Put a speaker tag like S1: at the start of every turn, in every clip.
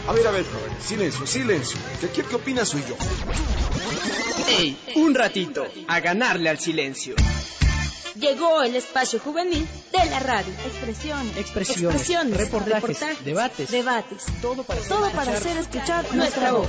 S1: A ver, joven, silencio. Que aquí el que opina soy yo.
S2: ¡Ey! Un ratito, a ganarle al silencio.
S3: Llegó el espacio juvenil de la radio.
S2: Expresiones, reportajes, debates. Todo para
S3: hacer escuchar nuestra voz.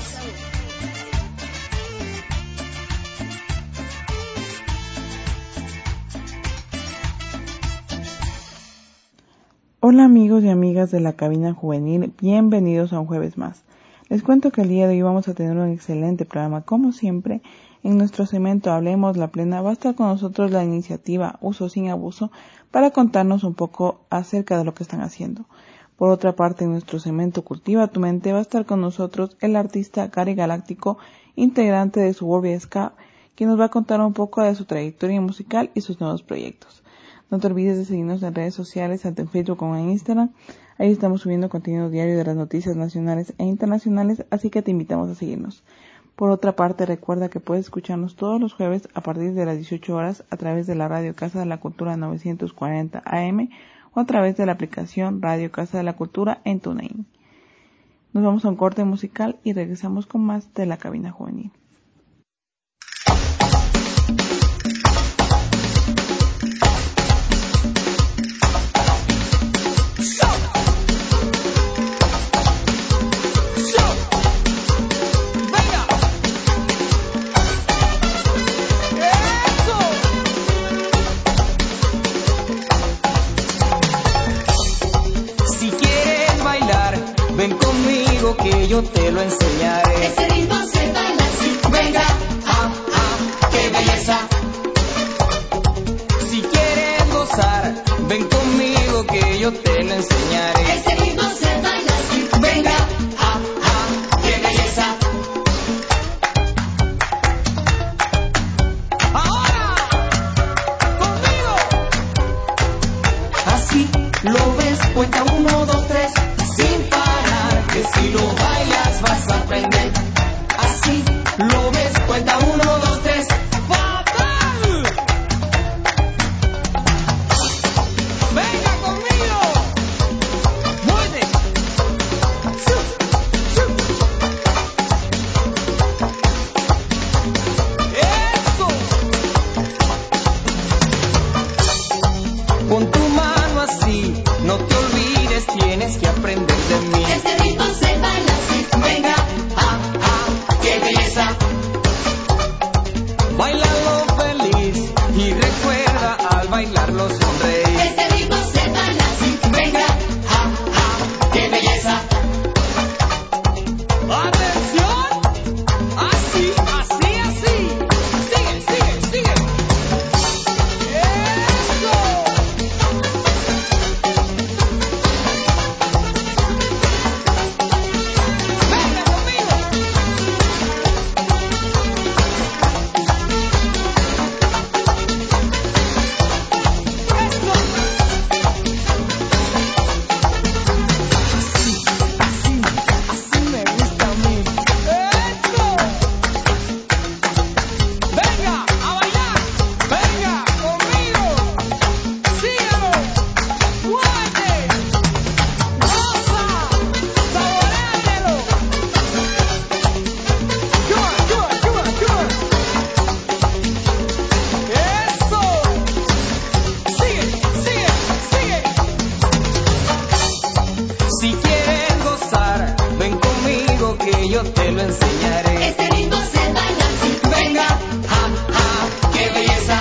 S4: Hola amigos y amigas de la cabina juvenil, bienvenidos a un jueves más. Les cuento que el día de hoy vamos a tener un excelente programa. Como siempre, en nuestro segmento Hablemos la Plena va a estar con nosotros la iniciativa Uso Sin Abuso para contarnos un poco acerca de lo que están haciendo. Por otra parte, en nuestro segmento Cultiva tu Mente va a estar con nosotros el artista Gary Galáctico, integrante de Suburbia Ska, quien nos va a contar un poco de su trayectoria musical y sus nuevos proyectos. No te olvides de seguirnos en redes sociales, tanto en Facebook como en Instagram. Ahí estamos subiendo contenido diario de las noticias nacionales e internacionales, así que te invitamos a seguirnos. Por otra parte, recuerda que puedes escucharnos todos los jueves a partir de las 18 horas a través de la Radio Casa de la Cultura 940 AM o a través de la aplicación Radio Casa de la Cultura en TuneIn. Nos vamos a un corte musical y regresamos con más de la cabina juvenil.
S5: Que yo te lo enseñaré.
S6: Ese ritmo se baila así. Venga, qué belleza.
S5: Si quieres gozar, ven conmigo que yo te lo enseñaré.
S6: Ese ritmo se baila así. Venga, qué belleza.
S5: Ahora, conmigo. Así lo ves, cuenta 1, 2, 3, sin parar. Que si lo bailas vas a aprender. Así lo ves, cuenta 1, 2, 3. ¡Fatal! ¡Venga conmigo! ¡Mueve! ¡Eso! Pon tu mano así, no te olvides, tienes que aprender de mí.
S6: Este ritmo se baila así. Venga, qué belleza.
S5: Báilalo feliz y recuerda al bailarlo sonreír.
S6: Este ritmo se baila así. Venga, qué belleza.
S5: ¡Atención! Así. Sigue. ¡Eso! ¡Venga conmigo! Así me gusta a mí. ¡Eso! ¡Venga a bailar! ¡Venga conmigo! ¡Síguelo! ¡Muévete! ¡Goza! ¡Saboréatelo! Come on. ¡Eso! Sigue. Si quieres gozar, ven conmigo que yo te lo enseñaré.
S6: Este ritmo se baila así.
S5: Venga, qué belleza.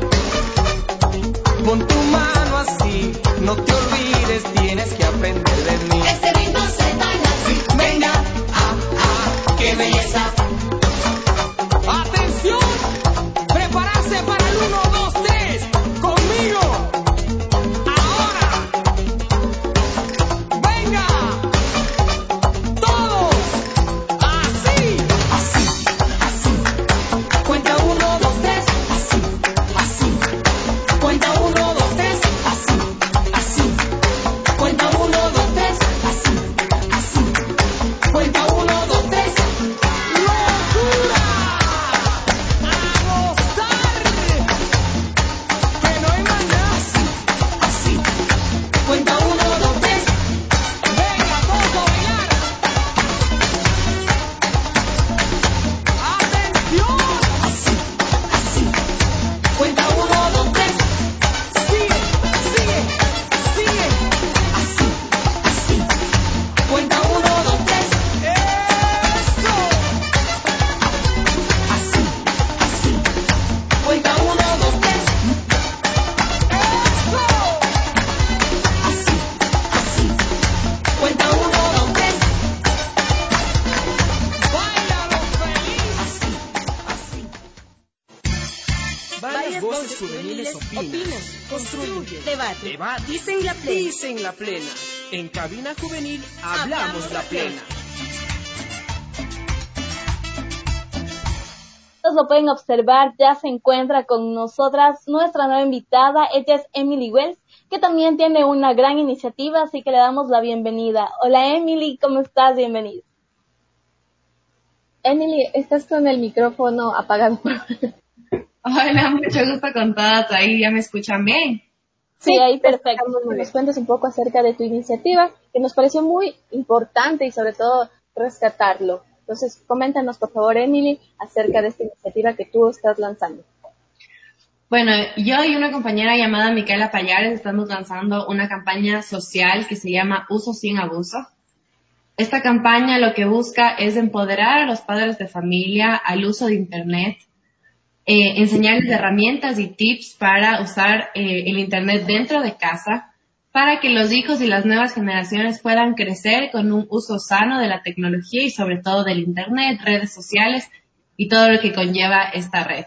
S5: Pon tu mano así, no te olvides, tienes que aprender de mí.
S6: Este ritmo se baila así.
S5: Venga, qué belleza. ¡Atención! ¡Prepararse para el 1, 2, 3! ¡Conmigo! ¡Ahora! ¡Venga! ¡Todos! ¡Así!
S2: instruye,
S3: debate,
S2: debate,
S3: dicen la plena.
S2: dicen la plena. En Cabina Juvenil hablamos la plena.
S7: Ustedes lo pueden observar, ya se encuentra con nosotras nuestra nueva invitada, ella es Emily Wells, que también tiene una gran iniciativa, así que le damos la bienvenida. Hola Emily, ¿cómo estás? Bienvenida. Emily, estás con el micrófono apagado.
S8: Hola, mucho gusto con todas. Ahí ya me escuchan bien.
S7: Sí, ahí perfecto. Que nos cuentes un poco acerca de tu iniciativa, que nos pareció muy importante y sobre todo rescatarlo. Entonces, coméntanos por favor, Emily, acerca de esta iniciativa que tú estás lanzando.
S8: Bueno, yo y una compañera llamada Micaela Payares estamos lanzando una campaña social que se llama Uso sin Abuso. Esta campaña lo que busca es empoderar a los padres de familia al uso de Internet, enseñarles herramientas y tips para usar el Internet dentro de casa, para que los hijos y las nuevas generaciones puedan crecer con un uso sano de la tecnología y sobre todo del Internet, redes sociales y todo lo que conlleva esta red.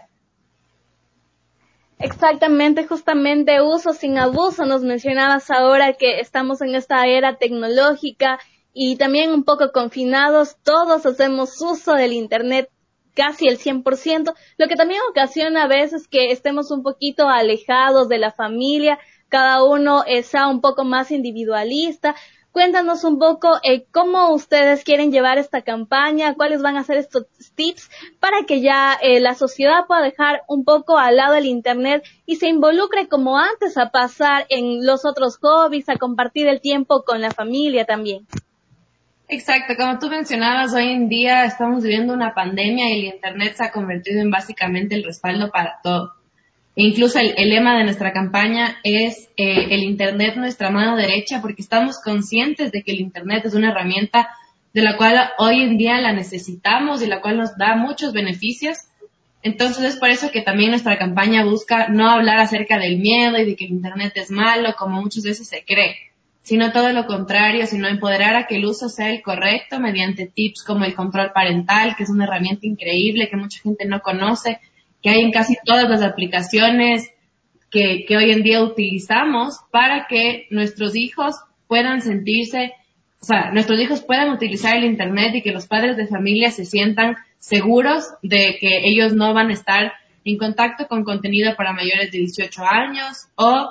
S7: Exactamente, justamente uso sin abuso. Nos mencionabas ahora que estamos en esta era tecnológica y también un poco confinados. Todos hacemos uso del Internet casi el 100%, lo que también ocasiona a veces que estemos un poquito alejados de la familia, cada uno sea un poco más individualista. Cuéntanos un poco cómo ustedes quieren llevar esta campaña, cuáles van a ser estos tips para que ya la sociedad pueda dejar un poco al lado el Internet y se involucre como antes a pasar en los otros hobbies, a compartir el tiempo con la familia también.
S8: Exacto, como tú mencionabas, hoy en día estamos viviendo una pandemia y el Internet se ha convertido en básicamente el respaldo para todo. E incluso el lema de nuestra campaña es el Internet nuestra mano derecha, porque estamos conscientes de que el Internet es una herramienta de la cual hoy en día la necesitamos y la cual nos da muchos beneficios. Entonces es por eso que también nuestra campaña busca no hablar acerca del miedo y de que el Internet es malo, como muchas veces se cree, sino todo lo contrario, sino empoderar a que el uso sea el correcto mediante tips como el control parental, que es una herramienta increíble que mucha gente no conoce, que hay en casi todas las aplicaciones que hoy en día utilizamos para que nuestros hijos puedan nuestros hijos puedan utilizar el Internet y que los padres de familia se sientan seguros de que ellos no van a estar en contacto con contenido para mayores de 18 años o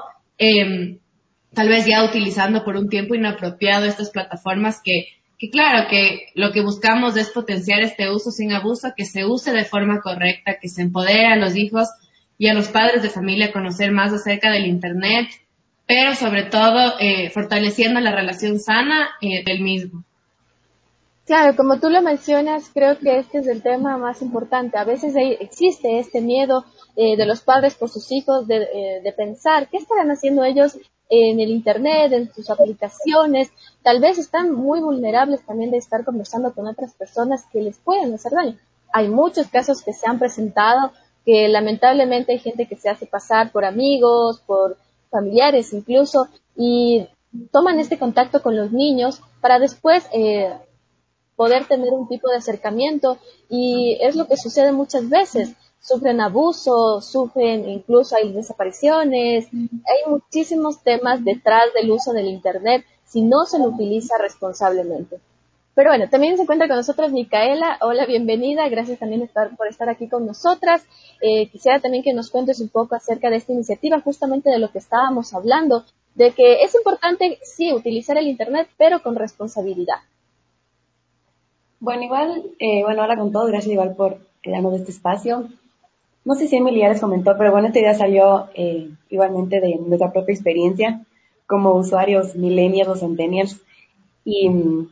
S8: tal vez ya utilizando por un tiempo inapropiado estas plataformas que claro, que lo que buscamos es potenciar este uso sin abuso, que se use de forma correcta, que se empodere a los hijos y a los padres de familia a conocer más acerca del Internet, pero sobre todo fortaleciendo la relación sana del mismo.
S7: Claro, como tú lo mencionas, creo que este es el tema más importante. A veces existe este miedo de los padres por sus hijos de pensar qué estarán haciendo ellos en el Internet, en sus aplicaciones. Tal vez están muy vulnerables también de estar conversando con otras personas que les pueden hacer daño. Hay muchos casos que se han presentado que lamentablemente hay gente que se hace pasar por amigos, por familiares incluso, y toman este contacto con los niños para después poder tener un tipo de acercamiento, y es lo que sucede muchas veces. Sufren abuso, sufren incluso hay desapariciones, hay muchísimos temas detrás del uso del Internet si no se lo utiliza responsablemente. Pero bueno, también se encuentra con nosotros Micaela. Hola, bienvenida, gracias también por estar aquí con nosotras. Quisiera también que nos cuentes un poco acerca de esta iniciativa, justamente de lo que estábamos hablando, de que es importante, sí, utilizar el Internet, pero con responsabilidad.
S9: Bueno, igual, hola con todos, gracias igual por darnos este espacio. No sé si Emily ya les comentó, pero bueno, esta idea salió igualmente de nuestra propia experiencia como usuarios millennials o centennials y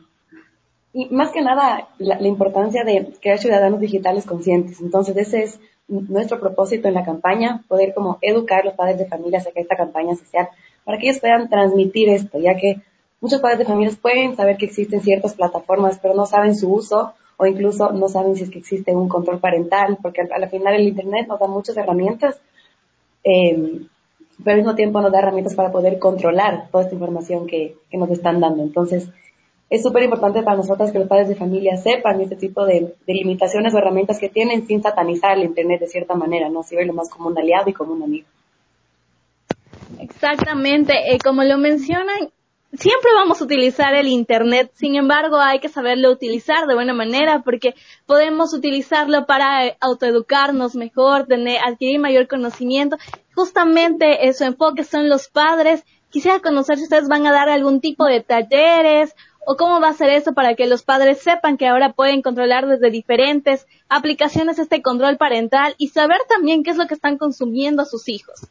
S9: más que nada la importancia de crear ciudadanos digitales conscientes. Entonces ese es nuestro propósito en la campaña, poder como educar a los padres de familia acerca de esta campaña social para que ellos puedan transmitir esto, ya que muchos padres de familias pueden saber que existen ciertas plataformas, pero no saben su uso o incluso no saben si es que existe un control parental, porque al final el Internet nos da muchas herramientas, pero al mismo tiempo nos da herramientas para poder controlar toda esta información que nos están dando. Entonces, es súper importante para nosotras que los padres de familia sepan este tipo de limitaciones o herramientas que tienen sin satanizar el Internet de cierta manera, ¿no? Si verlo más como un aliado y como un amigo.
S10: Exactamente, como lo mencionan, siempre vamos a utilizar el Internet, sin embargo hay que saberlo utilizar de buena manera porque podemos utilizarlo para autoeducarnos mejor, adquirir mayor conocimiento. Justamente su enfoque son los padres. Quisiera conocer si ustedes van a dar algún tipo de talleres o cómo va a ser eso para que los padres sepan que ahora pueden controlar desde diferentes aplicaciones este control parental y saber también qué es lo que están consumiendo sus hijos.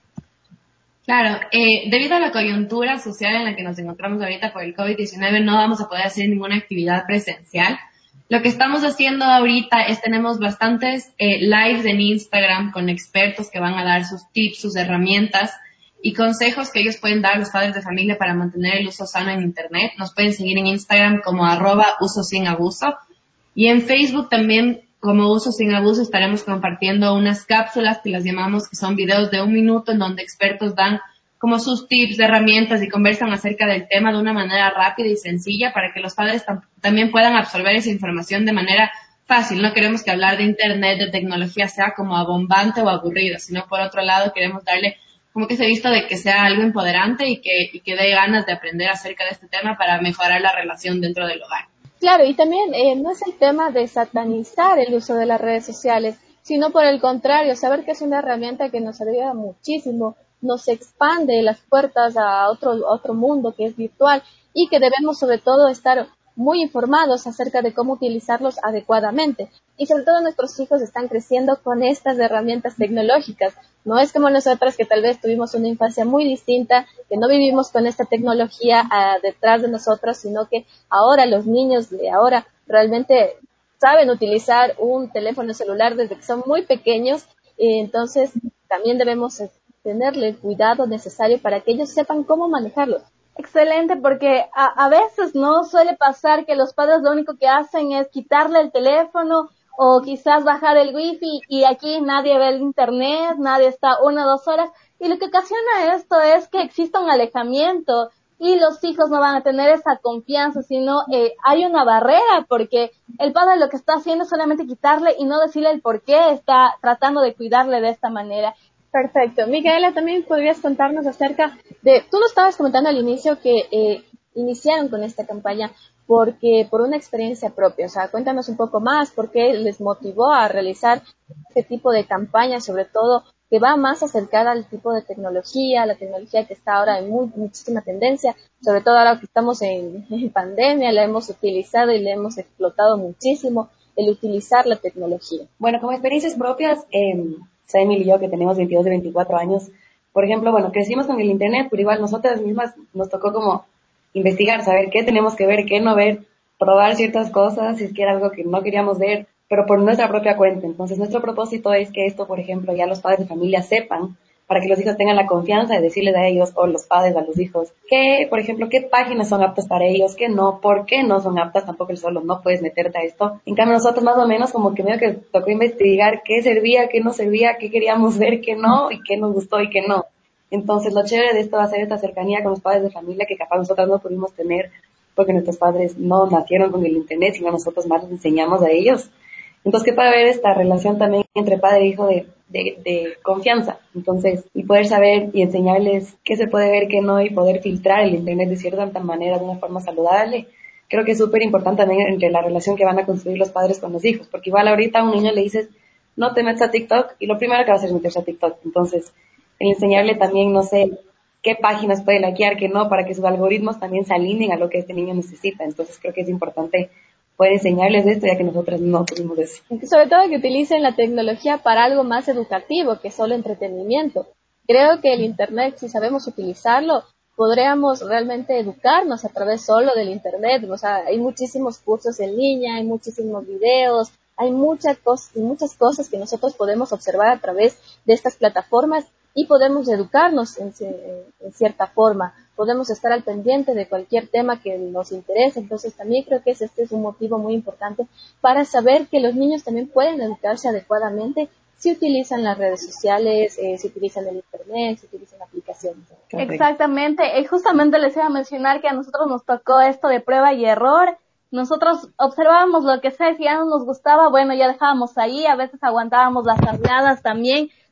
S8: Claro, debido a la coyuntura social en la que nos encontramos ahorita por el COVID-19 no vamos a poder hacer ninguna actividad presencial. Lo que estamos haciendo ahorita es tenemos bastantes lives en Instagram con expertos que van a dar sus tips, sus herramientas y consejos que ellos pueden dar a los padres de familia para mantener el uso sano en Internet. Nos pueden seguir en Instagram como @uso-sin-abuso y en Facebook también como Uso Sin Abuso estaremos compartiendo unas cápsulas que las llamamos que son videos de 1 minuto en donde expertos dan como sus tips, herramientas y conversan acerca del tema de una manera rápida y sencilla para que los padres también puedan absorber esa información de manera fácil. No queremos que hablar de Internet, de tecnología sea como abombante o aburrido, sino por otro lado queremos darle como que ese visto de que sea algo empoderante y que dé ganas de aprender acerca de este tema para mejorar la relación dentro del hogar.
S7: Claro, y también no es el tema de satanizar el uso de las redes sociales, sino por el contrario, saber que es una herramienta que nos ayuda muchísimo, nos expande las puertas a otro mundo que es virtual y que debemos sobre todo estar muy informados acerca de cómo utilizarlos adecuadamente. Y sobre todo nuestros hijos están creciendo con estas herramientas tecnológicas. No es como nosotras que tal vez tuvimos una infancia muy distinta, que no vivimos con esta tecnología detrás de nosotros, sino que ahora los niños de ahora realmente saben utilizar un teléfono celular desde que son muy pequeños. Entonces también debemos tenerle el cuidado necesario para que ellos sepan cómo manejarlo.
S10: Excelente, porque a veces no suele pasar que los padres lo único que hacen es quitarle el teléfono o quizás bajar el wifi y aquí nadie ve el internet, nadie está 1 o 2 horas y lo que ocasiona esto es que exista un alejamiento y los hijos no van a tener esa confianza, sino hay una barrera porque el padre lo que está haciendo es solamente quitarle y no decirle el por qué está tratando de cuidarle de esta manera.
S7: Perfecto. Micaela, también podrías contarnos acerca de, tú nos estabas comentando al inicio que iniciaron con esta campaña porque por una experiencia propia, o sea, cuéntanos un poco más por qué les motivó a realizar este tipo de campaña, sobre todo que va más acercada al tipo de tecnología, la tecnología que está ahora en muchísima tendencia, sobre todo ahora que estamos en pandemia, la hemos utilizado y la hemos explotado muchísimo, el utilizar la tecnología.
S9: Bueno, como experiencias propias, Emily y yo que tenemos 22 y 24 años, por ejemplo, bueno, crecimos con el internet, pero igual nosotras mismas nos tocó como investigar, saber qué tenemos que ver, qué no ver, probar ciertas cosas, si es que era algo que no queríamos ver, pero por nuestra propia cuenta. Entonces, nuestro propósito es que esto, por ejemplo, ya los padres de familia sepan, para que los hijos tengan la confianza de decirles a ellos, o los padres a los hijos, que, por ejemplo, qué páginas son aptas para ellos, qué no, por qué no son aptas, tampoco el solo no puedes meterte a esto. En cambio, nosotros más o menos como que medio que tocó investigar qué servía, qué no servía, qué queríamos ver, qué no, y qué nos gustó y qué no. Entonces, lo chévere de esto va a ser esta cercanía con los padres de familia que capaz nosotros no pudimos tener porque nuestros padres no nacieron con el internet, sino nosotros más les enseñamos a ellos. Entonces, que para ver esta relación también entre padre e hijo de confianza. Entonces, y poder saber y enseñarles qué se puede ver, qué no, y poder filtrar el internet de cierta manera, de una forma saludable. Creo que es súper importante también entre la relación que van a construir los padres con los hijos, porque igual ahorita a un niño le dices, no te metas a TikTok, y lo primero que va a hacer es meterse a TikTok. Entonces, el enseñarle también, no sé, qué páginas puede likear, qué no, para que sus algoritmos también se alineen a lo que este niño necesita. Entonces, creo que es importante poder enseñarles esto, ya que nosotros no tuvimos eso.
S7: Sobre todo que utilicen la tecnología para algo más educativo que solo entretenimiento. Creo que el internet, si sabemos utilizarlo, podríamos realmente educarnos a través solo del internet. O sea, hay muchísimos cursos en línea, hay muchísimos videos, hay muchas cosas que nosotros podemos observar a través de estas plataformas y podemos educarnos en cierta forma. Podemos estar al pendiente de cualquier tema que nos interese. Entonces también creo que este es un motivo muy importante para saber que los niños también pueden educarse adecuadamente si utilizan las redes sociales, si utilizan el internet, si utilizan aplicaciones.
S10: Exactamente. Justamente les iba a mencionar que a nosotros nos tocó esto de prueba y error. Nosotros observábamos lo que sea, si ya no nos gustaba, bueno, ya dejábamos ahí, a veces aguantábamos las habladas también,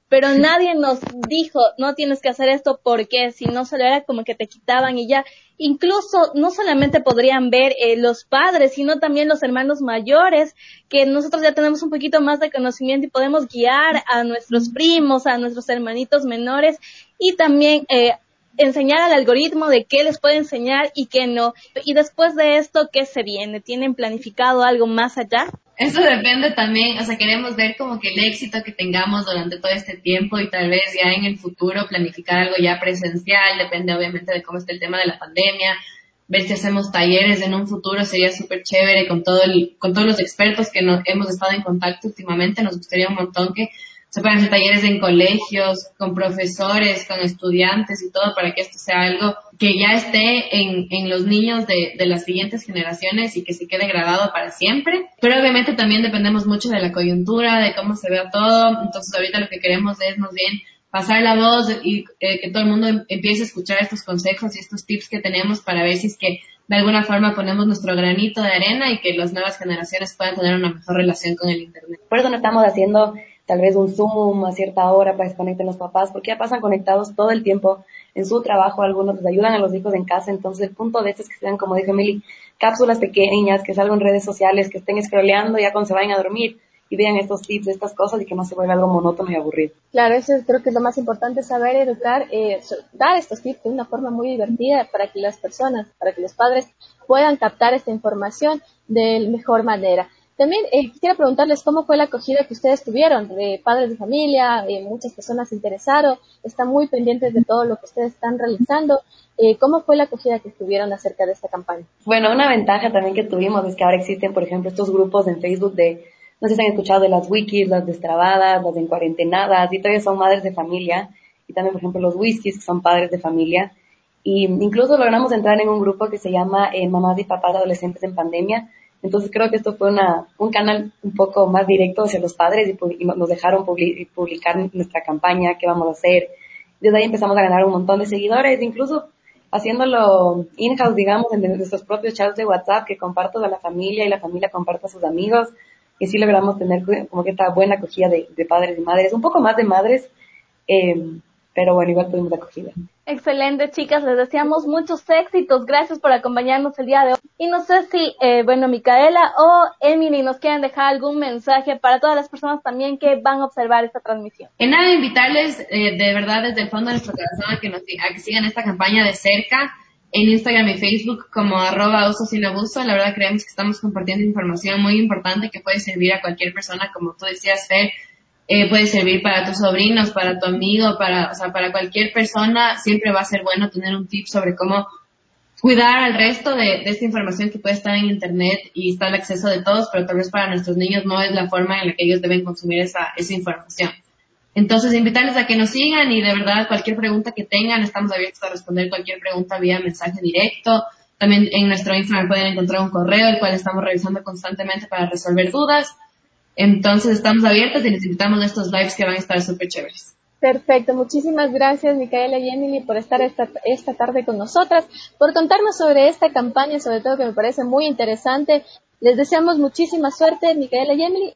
S10: pero nadie nos dijo, no tienes que hacer esto porque si no solo era como que te quitaban y ya. Incluso no solamente podrían ver los padres, sino también los hermanos mayores, que nosotros ya tenemos un poquito más de conocimiento y podemos guiar a nuestros primos, a nuestros hermanitos menores y también enseñar al algoritmo de qué les puede enseñar y qué no. Y después de esto, ¿qué se viene? ¿Tienen planificado algo más allá?
S8: Eso depende también, o sea, queremos ver como que el éxito que tengamos durante todo este tiempo y tal vez ya en el futuro planificar algo ya presencial, depende obviamente de cómo esté el tema de la pandemia, ver si hacemos talleres en un futuro sería súper chévere con todos los expertos que hemos estado en contacto últimamente, nos gustaría un montón que se pueden hacer talleres en colegios, con profesores, con estudiantes y todo para que esto sea algo que ya esté en los niños de las siguientes generaciones y que se quede grabado para siempre. Pero obviamente también dependemos mucho de la coyuntura, de cómo se vea todo. Entonces ahorita lo que queremos es más bien pasar la voz y que todo el mundo empiece a escuchar estos consejos y estos tips que tenemos para ver si es que de alguna forma ponemos nuestro granito de arena y que las nuevas generaciones puedan tener una mejor relación con el Internet.
S9: Por eso no estamos haciendo tal vez un Zoom a cierta hora para que se conecten los papás, porque ya pasan conectados todo el tiempo en su trabajo, algunos les ayudan a los hijos en casa, entonces el punto de esto es que sean, como dijo Emily, cápsulas pequeñas, que salgan en redes sociales, que estén scrolleando ya cuando se vayan a dormir y vean estos tips, estas cosas y que no se vuelva algo monótono y aburrido.
S7: Claro, eso creo que es lo más importante, saber educar, dar estos tips de una forma muy divertida para que las personas, para que los padres puedan captar esta información de mejor manera. También quisiera preguntarles cómo fue la acogida que ustedes tuvieron de padres de familia, muchas personas se interesaron, están muy pendientes de todo lo que ustedes están realizando. ¿Cómo fue la acogida que tuvieron acerca de esta campaña?
S9: Bueno, una ventaja también que tuvimos es que ahora existen, por ejemplo, estos grupos en Facebook no sé si han escuchado de las wikis, las destrabadas, las encuarentenadas, y todavía son madres de familia, y también, por ejemplo, los whiskies, que son padres de familia, y incluso logramos entrar en un grupo que se llama Mamás y Papás Adolescentes en Pandemia. Entonces creo que esto fue un canal un poco más directo hacia los padres y nos dejaron publicar nuestra campaña, qué vamos a hacer. Desde ahí empezamos a ganar un montón de seguidores, incluso haciéndolo in-house, digamos, en nuestros propios chats de WhatsApp que comparto a la familia y la familia comparto a sus amigos. Y sí logramos tener como que esta buena acogida de padres y madres, un poco más de madres, pero bueno, igual tuvimos acogida.
S10: Excelente, chicas, les deseamos muchos éxitos, gracias por acompañarnos el día de hoy. Y no sé si, Micaela o Emily nos quieren dejar algún mensaje para todas las personas también que van a observar esta transmisión.
S8: En nada, invitarles de verdad desde el fondo de nuestro corazón a que sigan esta campaña de cerca en Instagram y Facebook como @uso_sin_abuso. La verdad creemos que estamos compartiendo información muy importante que puede servir a cualquier persona, como tú decías, Fer. Puede servir para tus sobrinos, para tu amigo, para cualquier persona. Siempre va a ser bueno tener un tip sobre cómo cuidar al resto de esta información que puede estar en internet y está al acceso de todos, pero tal vez para nuestros niños no es la forma en la que ellos deben consumir esa información. Entonces, invitarles a que nos sigan y de verdad cualquier pregunta que tengan, estamos abiertos a responder cualquier pregunta vía mensaje directo. También en nuestro Instagram pueden encontrar un correo, el cual estamos revisando constantemente para resolver dudas. Entonces estamos abiertos y les invitamos a estos lives que van a estar súper chéveres.
S7: Perfecto, muchísimas gracias Micaela y Emily por estar esta tarde con nosotras, por contarnos sobre esta campaña, sobre todo que me parece muy interesante. Les deseamos muchísima suerte, Micaela y Emily.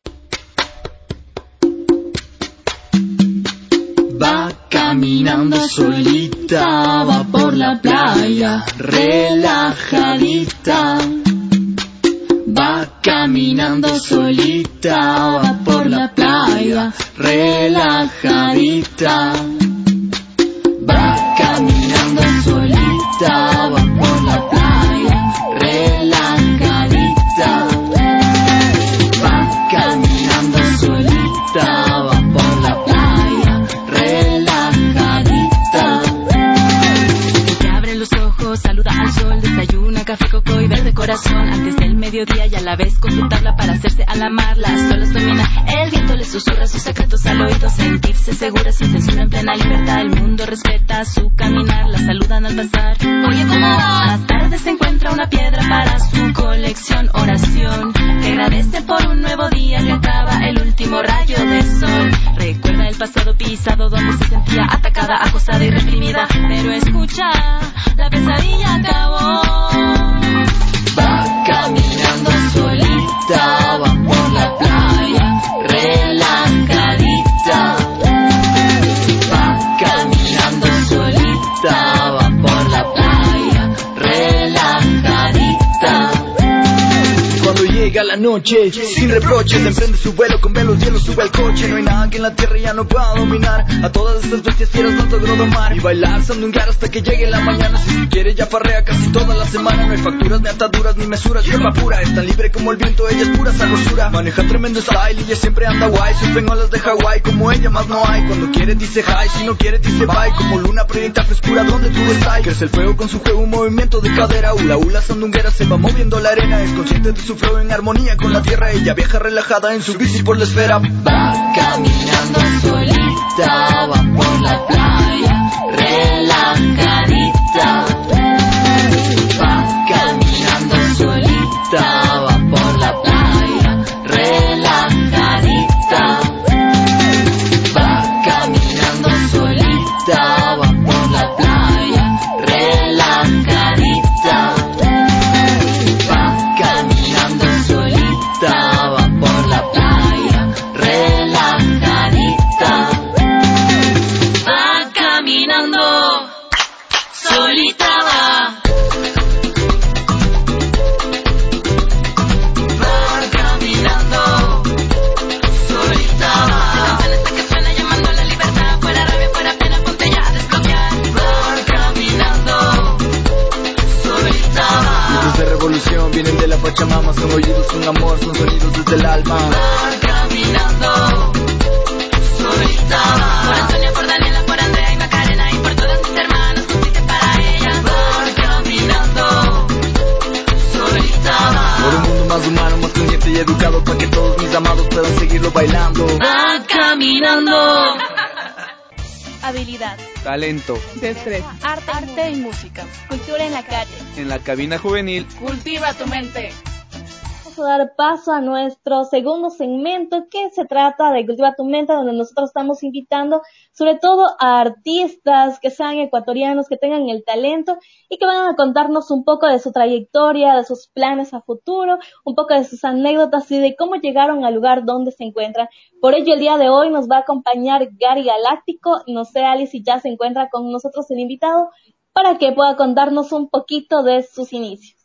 S5: Va caminando solita, va por la playa, relajadita. Va caminando solita, va por la playa, relajadita. Va caminando solita, va por la playa, relajadita. Va caminando solita, va por la playa, relajadita. Que abre los ojos, saluda al sol, desayuna café, coco y verde corazón antes del mediodía y a la vez consultarla para hacerse a la mar. Las olas domina, el viento le susurra sus secretos al oído, sentirse segura sin censura en plena libertad. El mundo respeta su caminar, la saludan al pasar. Oye, ¿cómo va? Más tarde se encuentra una piedra para su colección, oración que agradece por un nuevo día que acaba el último rayo de sol. Recuerda el pasado pisado donde se sentía atacada, acosada y reprimida, pero escucha, la pesadilla acabó. Va caminando solita, va por la playa, relajadita.
S11: llega la noche, sin reproches, emprende su vuelo con velos, hielo, sube al coche. No hay nada que en la tierra ya no pueda dominar. A todas estas bestias fieras no logró domar. Y bailar sandungar hasta que llegue la mañana. Si tú quieres ya farrea casi toda la semana. No hay facturas, ni ataduras, ni mesuras, hierba pura. Es tan libre como el viento, ella es pura sabrosura. Maneja tremendo style y ella siempre anda guay. Surfen olas de Hawái, como ella más no hay. Cuando quiere dice hi, si no quiere dice bye. Como luna proyecta frescura donde tú estás. Crece el fuego con su juego, un movimiento de cadera. Hula hula sandunguera, se va moviendo la arena. Es consciente de su flow en armonía con la tierra. Ella viaja relajada en su bici por la esfera.
S5: Va caminando solita, va por la playa, relajadita. Va caminando solita, va por la playa, relajadita. Va caminando solita, va por la playa, relajadita. Va caminando solita, va por la playa, relajadita. Va caminando solita, va. Va caminando solita, va. Esta que suena llamando a la libertad, fuera rabia, fuera pena, ponte ya a desbloquear. Va caminando solita, va.
S11: Luces de revolución vienen de la Pachamama. Son oídos, son amor, son sonidos desde el alma.
S5: Va caminando solita, va. Por Antonia, por Daniela, por Andrea y Macarena y por todas mis hermanas, justicia para ellas. Va caminando solita, va.
S11: Por un mundo más humano, más consciente y educado, para que todos mis amados puedan seguirlo bailando.
S5: Va caminando.
S10: Habilidad,
S2: Talento.
S4: Destreza.
S10: arte y música, cultura en la calle.
S2: En la cabina juvenil.
S6: Cultiva tu mente.
S10: Vamos a dar paso a nuestro segundo segmento que se trata de Cultiva tu Mente, donde nosotros estamos invitando sobre todo a artistas que sean ecuatorianos, que tengan el talento y que van a contarnos un poco de su trayectoria, de sus planes a futuro, un poco de sus anécdotas y de cómo llegaron al lugar donde se encuentran. Por ello, el día de hoy nos va a acompañar Gary Galáctico. No sé, Alice, si ya se encuentra con nosotros el invitado, para que pueda contarnos un poquito de sus inicios.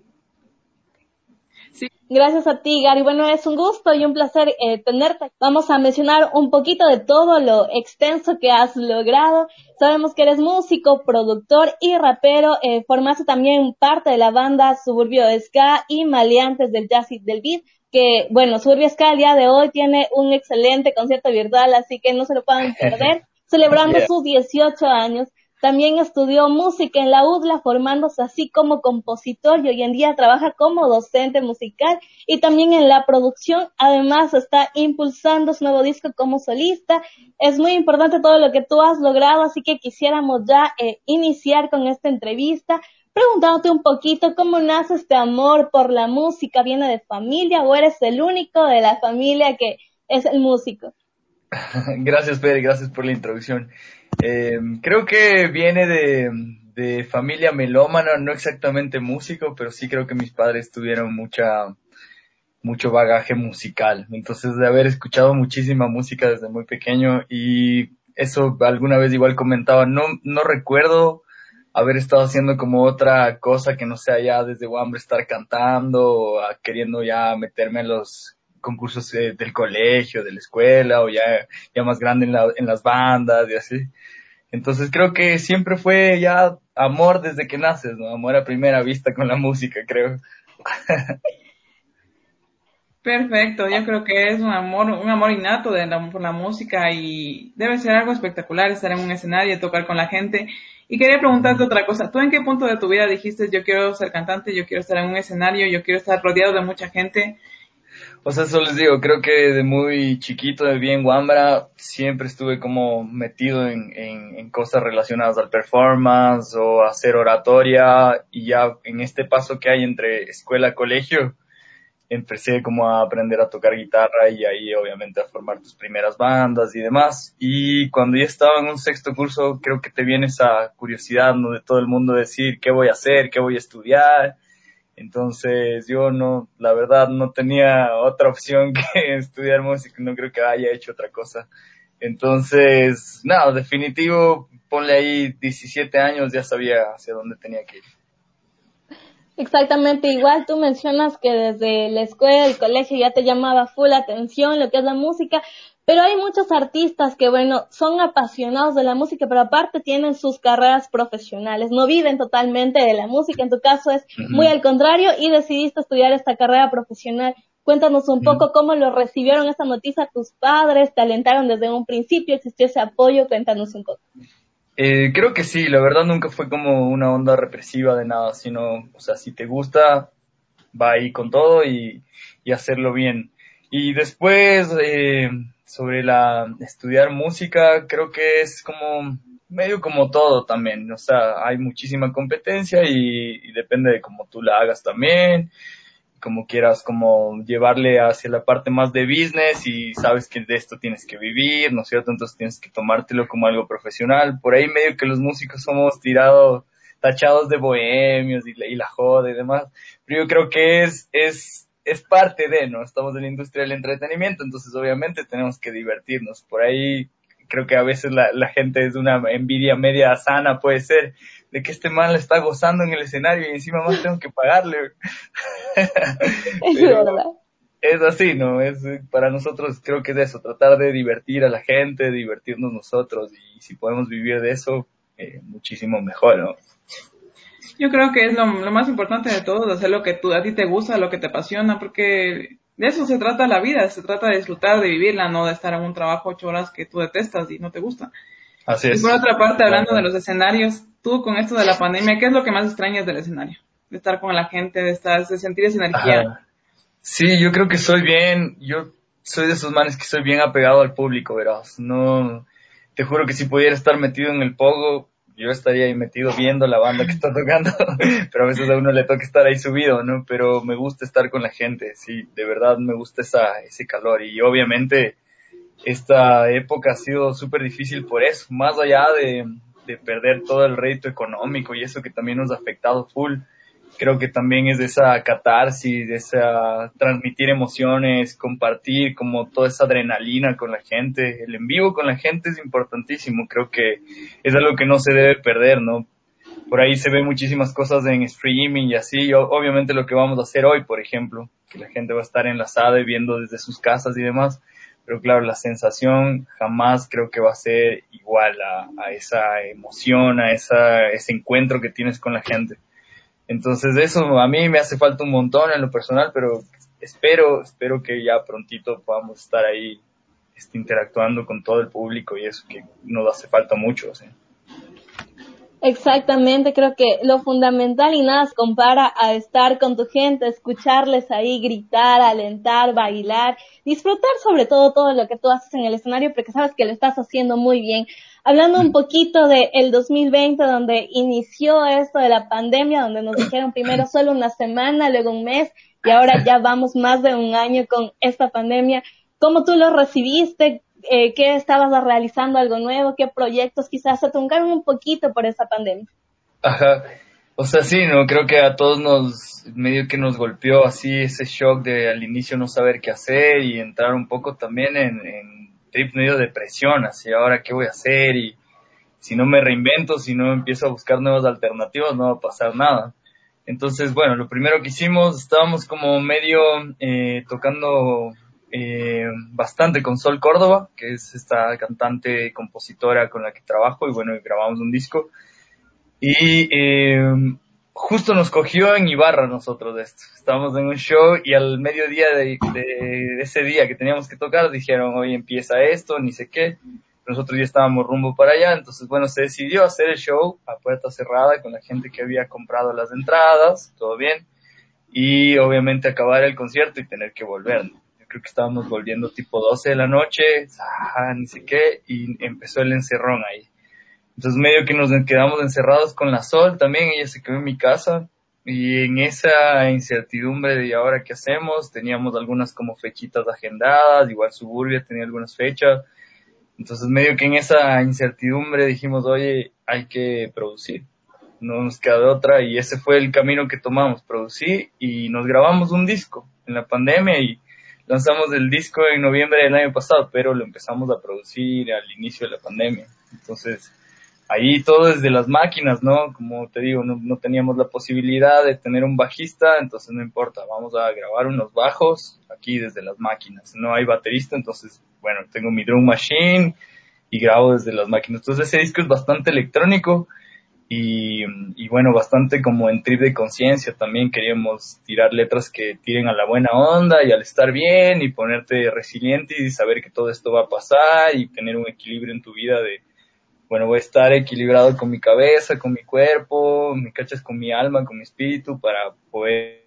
S10: Gracias a ti, Gary. Bueno, es un gusto y un placer tenerte. Vamos a mencionar un poquito de todo lo extenso que has logrado. Sabemos que eres músico, productor y rapero. Formaste también parte de la banda Suburbio Ska y Maleantes del Jazz y del Beat. Que, bueno, Suburbio Ska el día de hoy tiene un excelente concierto virtual, así que no se lo puedan perder. Celebrando sus 18 años. También estudió música en la UDLA, formándose así como compositor y hoy en día trabaja como docente musical y también en la producción. Además está impulsando su nuevo disco como solista. Es muy importante todo lo que tú has logrado, así que quisiéramos ya iniciar con esta entrevista preguntándote un poquito cómo nace este amor por la música. ¿Viene de familia o eres el único de la familia que es el músico?
S12: Gracias, Pere, gracias por la introducción. Creo que viene de familia melómana, no exactamente músico, pero sí creo que mis padres tuvieron mucho bagaje musical. Entonces, de haber escuchado muchísima música desde muy pequeño, y eso alguna vez igual comentaba, no recuerdo haber estado haciendo como otra cosa que no sea ya desde Wambre estar cantando o queriendo ya meterme en los concursos del colegio, de la escuela, o ya más grande en las bandas y así. Entonces creo que siempre fue ya amor desde que naces, ¿no? Amor a primera vista con la música, creo.
S4: Perfecto, yo creo que es un amor innato por la música y debe ser algo espectacular estar en un escenario y tocar con la gente. Y quería preguntarte otra cosa, ¿tú en qué punto de tu vida dijiste yo quiero ser cantante, yo quiero estar en un escenario, yo quiero estar rodeado de mucha gente?
S12: O sea, eso les digo, creo que de muy chiquito, de bien Wambra, siempre estuve como metido en cosas relacionadas al performance o a hacer oratoria, y ya en este paso que hay entre escuela y colegio, empecé como a aprender a tocar guitarra y ahí obviamente a formar tus primeras bandas y demás. Y cuando ya estaba en un sexto curso, creo que te viene esa curiosidad, ¿no?, de todo el mundo decir qué voy a hacer, qué voy a estudiar. Entonces yo la verdad no tenía otra opción que estudiar música, no creo que haya hecho otra cosa. Entonces, no, definitivo, ponle ahí 17 años, ya sabía hacia dónde tenía que ir.
S10: Exactamente, igual tú mencionas que desde la escuela, el colegio ya te llamaba full atención lo que es la música, pero hay muchos artistas que, bueno, son apasionados de la música, pero aparte tienen sus carreras profesionales, no viven totalmente de la música, en tu caso es muy al contrario y decidiste estudiar esta carrera profesional. Cuéntanos un poco cómo lo recibieron esta noticia tus padres, te alentaron desde un principio, existió ese apoyo, cuéntanos un poco.
S12: Creo que sí, la verdad nunca fue como una onda represiva de nada, sino, o sea, si te gusta, va ahí con todo y hacerlo bien. Y después, sobre estudiar música, creo que es como, medio como todo también, o sea, hay muchísima competencia y depende de cómo tú la hagas también, como quieras como llevarle hacia la parte más de business y sabes que de esto tienes que vivir, ¿no es cierto? Entonces tienes que tomártelo como algo profesional. Por ahí medio que los músicos somos tachados de bohemios y la joda y demás, pero yo creo que es parte de, ¿no? Estamos en la industria del entretenimiento, entonces obviamente tenemos que divertirnos. Por ahí creo que a veces la gente es una envidia media sana, puede ser, de que este man le está gozando en el escenario y encima más tengo que pagarle.
S10: Es verdad.
S12: Es así, ¿no? Para nosotros creo que es eso, tratar de divertir a la gente, divertirnos nosotros y si podemos vivir de eso, muchísimo mejor, ¿no?
S4: Yo creo que es lo más importante de todo, hacer lo que a ti te gusta, lo que te apasiona, porque de eso se trata la vida, se trata de disfrutar, de vivirla, no de estar en un trabajo 8 horas que tú detestas y no te gusta.
S12: Así es.
S4: Y por otra parte, hablando de los escenarios, tú con esto de la pandemia, ¿qué es lo que más extrañas del escenario? De estar con la gente, de sentir esa energía.
S12: Ajá. Sí, yo creo que yo soy de esos manes que soy bien apegado al público, verás. No, te juro que si pudiera estar metido en el pogo, yo estaría ahí metido viendo la banda que está tocando, pero a veces a uno le toca estar ahí subido, ¿no? Pero me gusta estar con la gente, sí, de verdad me gusta ese calor y obviamente esta época ha sido súper difícil por eso, más allá de perder todo el rédito económico y eso que también nos ha afectado full. Creo que también es de esa catarsis, de esa transmitir emociones, compartir como toda esa adrenalina con la gente. El en vivo con la gente es importantísimo, creo que es algo que no se debe perder, ¿no? Por ahí se ven muchísimas cosas en streaming y así, obviamente lo que vamos a hacer hoy, por ejemplo, que la gente va a estar enlazada y viendo desde sus casas y demás, pero claro, la sensación jamás creo que va a ser igual a esa emoción, a ese encuentro que tienes con la gente. Entonces eso a mí me hace falta un montón en lo personal, pero espero que ya prontito podamos estar ahí interactuando con todo el público y eso que nos hace falta mucho, ¿sí?
S10: Exactamente, creo que lo fundamental y nada se compara a estar con tu gente, escucharles ahí, gritar, alentar, bailar, disfrutar sobre todo lo que tú haces en el escenario porque sabes que lo estás haciendo muy bien. Hablando un poquito de el 2020 donde inició esto de la pandemia, donde nos dijeron primero solo una semana, luego un mes y ahora ya vamos más de un año con esta pandemia. ¿Cómo tú lo recibiste? ¿Qué estabas realizando algo nuevo? ¿Qué proyectos quizás se truncaron un poquito por esa pandemia?
S12: Ajá, o sea, sí, no, creo que a todos medio que nos golpeó así ese shock de al inicio no saber qué hacer y entrar un poco también en trip medio de depresión, así ahora qué voy a hacer y si no me reinvento, si no empiezo a buscar nuevas alternativas no va a pasar nada. Entonces, bueno, lo primero que hicimos, estábamos como medio tocando bastante con Sol Córdoba, que es esta cantante y compositora con la que trabajo y bueno, grabamos un disco y justo nos cogió en Ibarra nosotros de esto, estábamos en un show y al mediodía de ese día que teníamos que tocar dijeron hoy empieza esto, ni sé qué, nosotros ya estábamos rumbo para allá, entonces bueno, se decidió hacer el show a puerta cerrada con la gente que había comprado las entradas, todo bien, y obviamente acabar el concierto y tener que volver, ¿no? Creo que estábamos volviendo tipo 12 de la noche, ni sé qué, y empezó el encerrón ahí. Entonces medio que nos quedamos encerrados con la Sol también, ella se quedó en mi casa, y en esa incertidumbre de ahora qué hacemos, teníamos algunas como fechitas agendadas, igual Suburbia tenía algunas fechas, entonces medio que en esa incertidumbre dijimos, oye, hay que producir, no nos queda de otra, y ese fue el camino que tomamos, producir, y nos grabamos un disco en la pandemia, y lanzamos el disco en noviembre del año pasado, pero lo empezamos a producir al inicio de la pandemia. Entonces, ahí todo desde las máquinas, ¿no? Como te digo, no teníamos la posibilidad de tener un bajista, entonces no importa, vamos a grabar unos bajos aquí desde las máquinas. No hay baterista, entonces, bueno, tengo mi drum machine y grabo desde las máquinas. Entonces ese disco es bastante electrónico y bueno, bastante como en trip de conciencia. También queríamos tirar letras que tiren a la buena onda y al estar bien y ponerte resiliente y saber que todo esto va a pasar y tener un equilibrio en tu vida de, bueno, voy a estar equilibrado con mi cabeza, con mi cuerpo, me cachas, con mi alma, con mi espíritu, para poder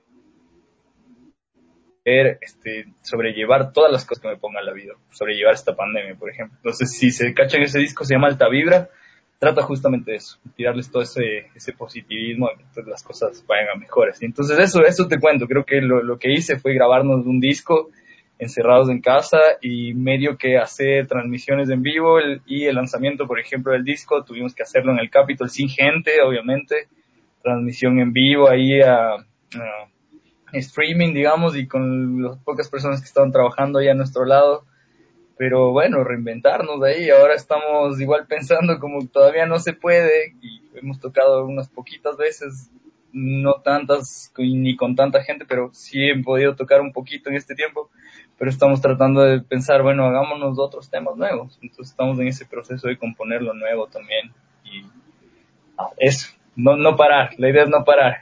S12: sobrellevar todas las cosas que me ponga la vida, sobrellevar esta pandemia, por ejemplo. Entonces, si se cachan ese disco, se llama Alta Vibra, trata justamente de eso, tirarles todo ese positivismo, que las cosas vayan a mejores. Y entonces eso te cuento, creo que lo que hice fue grabarnos un disco, encerrados en casa, y medio que hacer transmisiones en vivo y el lanzamiento, por ejemplo, del disco, tuvimos que hacerlo en el Capitol sin gente, obviamente, transmisión en vivo ahí a streaming, digamos, y con las pocas personas que estaban trabajando ahí a nuestro lado, pero bueno, reinventarnos de ahí. Ahora estamos igual pensando como todavía no se puede, y hemos tocado unas poquitas veces, no tantas ni con tanta gente, pero sí he podido tocar un poquito en este tiempo, pero estamos tratando de pensar, bueno, hagámonos otros temas nuevos. Entonces estamos en ese proceso de componer lo nuevo también, y eso, no parar, la idea es no parar.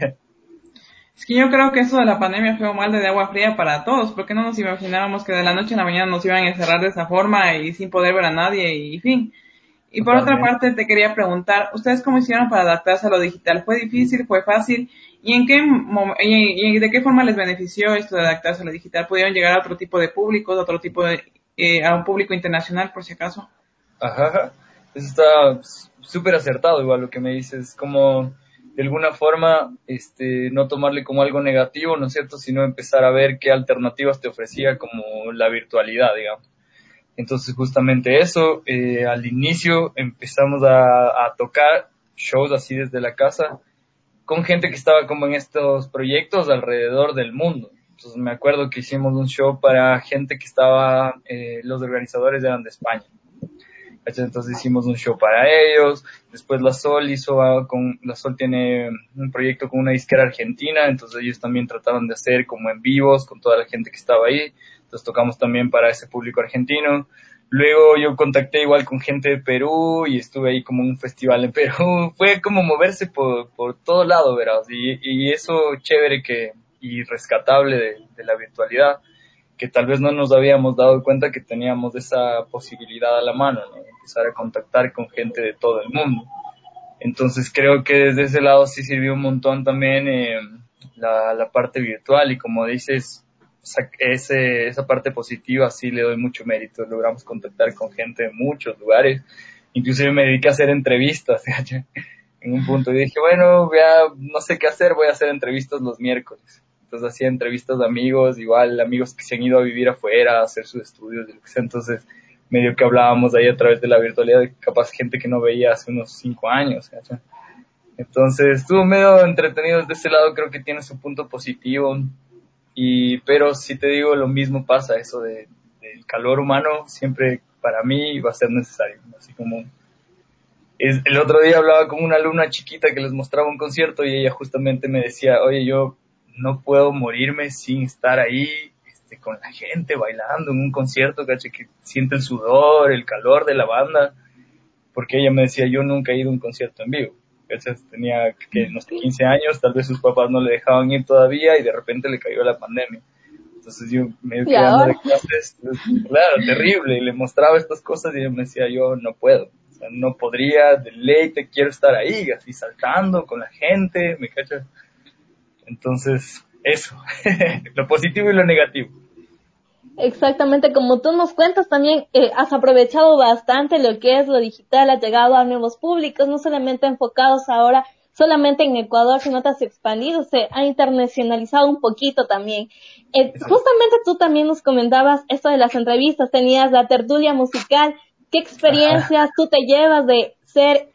S4: Es que yo creo que eso de la pandemia fue un balde de agua fría para todos, porque no nos imaginábamos que de la noche a la mañana nos iban a encerrar de esa forma y sin poder ver a nadie y fin. Y por otra parte te quería preguntar, ¿ustedes cómo hicieron para adaptarse a lo digital? ¿Fue difícil? ¿Fue fácil? ¿Y y de qué forma les benefició esto de adaptarse a lo digital? ¿Pudieron llegar a otro tipo de públicos, a un público internacional por si acaso?
S12: Ajá, eso está súper acertado igual lo que me dices, como de alguna forma no tomarle como algo negativo, ¿no es cierto?, sino empezar a ver qué alternativas te ofrecía como la virtualidad, digamos. Entonces justamente eso, al inicio empezamos a tocar shows así desde la casa con gente que estaba como en estos proyectos alrededor del mundo. Entonces me acuerdo que hicimos un show para gente que estaba, los organizadores eran de España. Entonces hicimos un show para ellos. Después La Sol La Sol tiene un proyecto con una disquera argentina, entonces ellos también trataron de hacer como en vivos con toda la gente que estaba ahí. Entonces tocamos también para ese público argentino. Luego yo contacté igual con gente de Perú y estuve ahí como en un festival en Perú. Fue como moverse por todo lado, ¿verdad? Y eso chévere y rescatable de la virtualidad, que tal vez no nos habíamos dado cuenta que teníamos esa posibilidad a la mano, ¿no? Empezar a contactar con gente de todo el mundo. Entonces creo que desde ese lado sí sirvió un montón también la parte virtual, y como dices, esa parte positiva sí le doy mucho mérito. Logramos contactar con gente de muchos lugares, inclusive me dediqué a hacer entrevistas en un punto, y dije, bueno, no sé qué hacer, voy a hacer entrevistas los miércoles. Entonces hacía entrevistas de amigos, igual amigos que se han ido a vivir afuera, a hacer sus estudios, entonces medio que hablábamos ahí a través de la virtualidad, de capaz gente que no veía hace unos 5 años, ¿cachai? Entonces estuvo medio entretenido desde ese lado, creo que tiene su punto positivo, pero si te digo, lo mismo pasa, eso del calor humano siempre para mí va a ser necesario, así como el otro día hablaba con una alumna chiquita que les mostraba un concierto y ella justamente me decía, oye, yo no puedo morirme sin estar ahí con la gente bailando en un concierto, ¿caché? Que siente el sudor, el calor de la banda, porque ella me decía, yo nunca he ido a un concierto en vivo, ¿caché? Tenía no sé, 15 años, tal vez sus papás no le dejaban ir todavía y de repente le cayó la pandemia. Entonces yo me quedando de clases, claro, terrible, y le mostraba estas cosas y ella me decía, yo no puedo, o sea, no podría, de ley te quiero estar ahí, así saltando con la gente, ¿me cachas? Entonces, eso, lo positivo y lo negativo.
S10: Exactamente, como tú nos cuentas también, has aprovechado bastante lo que es lo digital, has llegado a nuevos públicos, no solamente enfocados ahora solamente en Ecuador, sino te has expandido, se ha internacionalizado un poquito también. Justamente tú también nos comentabas esto de las entrevistas, tenías la tertulia musical, ¿qué experiencias tú te llevas de ser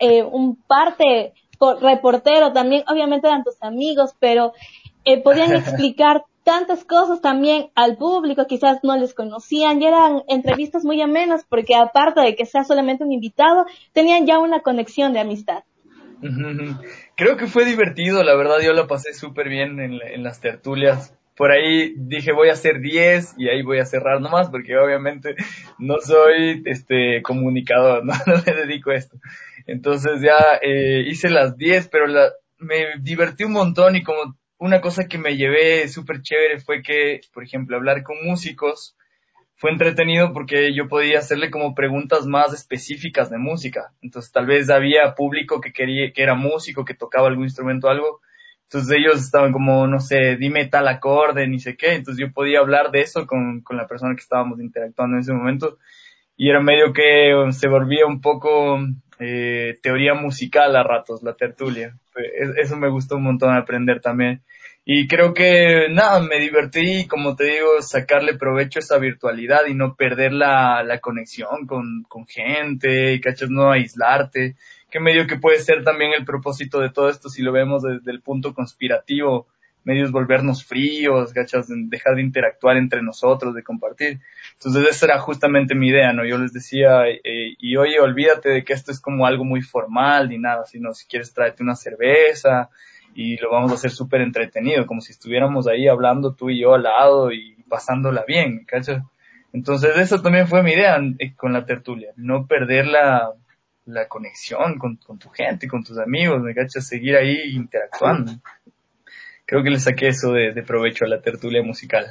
S10: reportero también? Obviamente eran tus amigos, pero ¿podrían explicar tantas cosas también al público, quizás no les conocían, y eran entrevistas muy amenas porque aparte de que sea solamente un invitado, tenían ya una conexión de amistad.
S12: Creo que fue divertido, la verdad yo la pasé súper bien en las tertulias. Por ahí dije voy a hacer 10 y ahí voy a cerrar nomás porque obviamente no soy comunicador, no me dedico a esto. Entonces ya hice las 10, pero me divertí un montón y como una cosa que me llevé súper chévere fue que, por ejemplo, hablar con músicos fue entretenido porque yo podía hacerle como preguntas más específicas de música. Entonces tal vez había público que era músico, que tocaba algún instrumento o algo. Entonces ellos estaban como, no sé, dime tal acorde, ni sé qué. Entonces yo podía hablar de eso con la persona que estábamos interactuando en ese momento. Y era medio que se volvía un poco teoría musical a ratos, la tertulia. Eso me gustó un montón aprender también. Y creo que, nada, me divertí, como te digo, sacarle provecho a esa virtualidad y no perder la conexión con gente, y cachas, no aislarte, que medio que puede ser también el propósito de todo esto si lo vemos desde el punto conspirativo, medios volvernos fríos, cachas, dejar de interactuar entre nosotros, de compartir. Entonces esa era justamente mi idea, ¿no? Yo les decía, y oye, olvídate de que esto es como algo muy formal ni nada, sino si quieres tráete una cerveza, y lo vamos a hacer súper entretenido, como si estuviéramos ahí hablando tú y yo al lado y pasándola bien, ¿cachai? Entonces eso también fue mi idea con la tertulia, no perder la conexión con tu gente, con tus amigos, ¿me cachas? Seguir ahí interactuando. Creo que le saqué eso de provecho a la tertulia musical.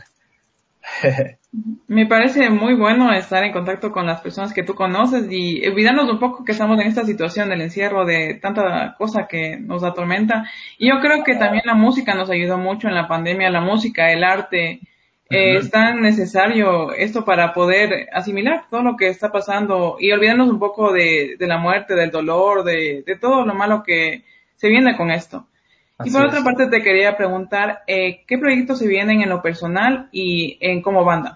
S4: Me parece muy bueno estar en contacto con las personas que tú conoces y olvidarnos un poco que estamos en esta situación del encierro, de tanta cosa que nos atormenta. Y yo creo que también la música nos ayudó mucho en la pandemia, la música, el arte. Es tan necesario esto para poder asimilar todo lo que está pasando y olvidarnos un poco de la muerte, del dolor, de todo lo malo que se viene con esto. Y por otra parte te quería preguntar, ¿qué proyectos se vienen en lo personal y como banda?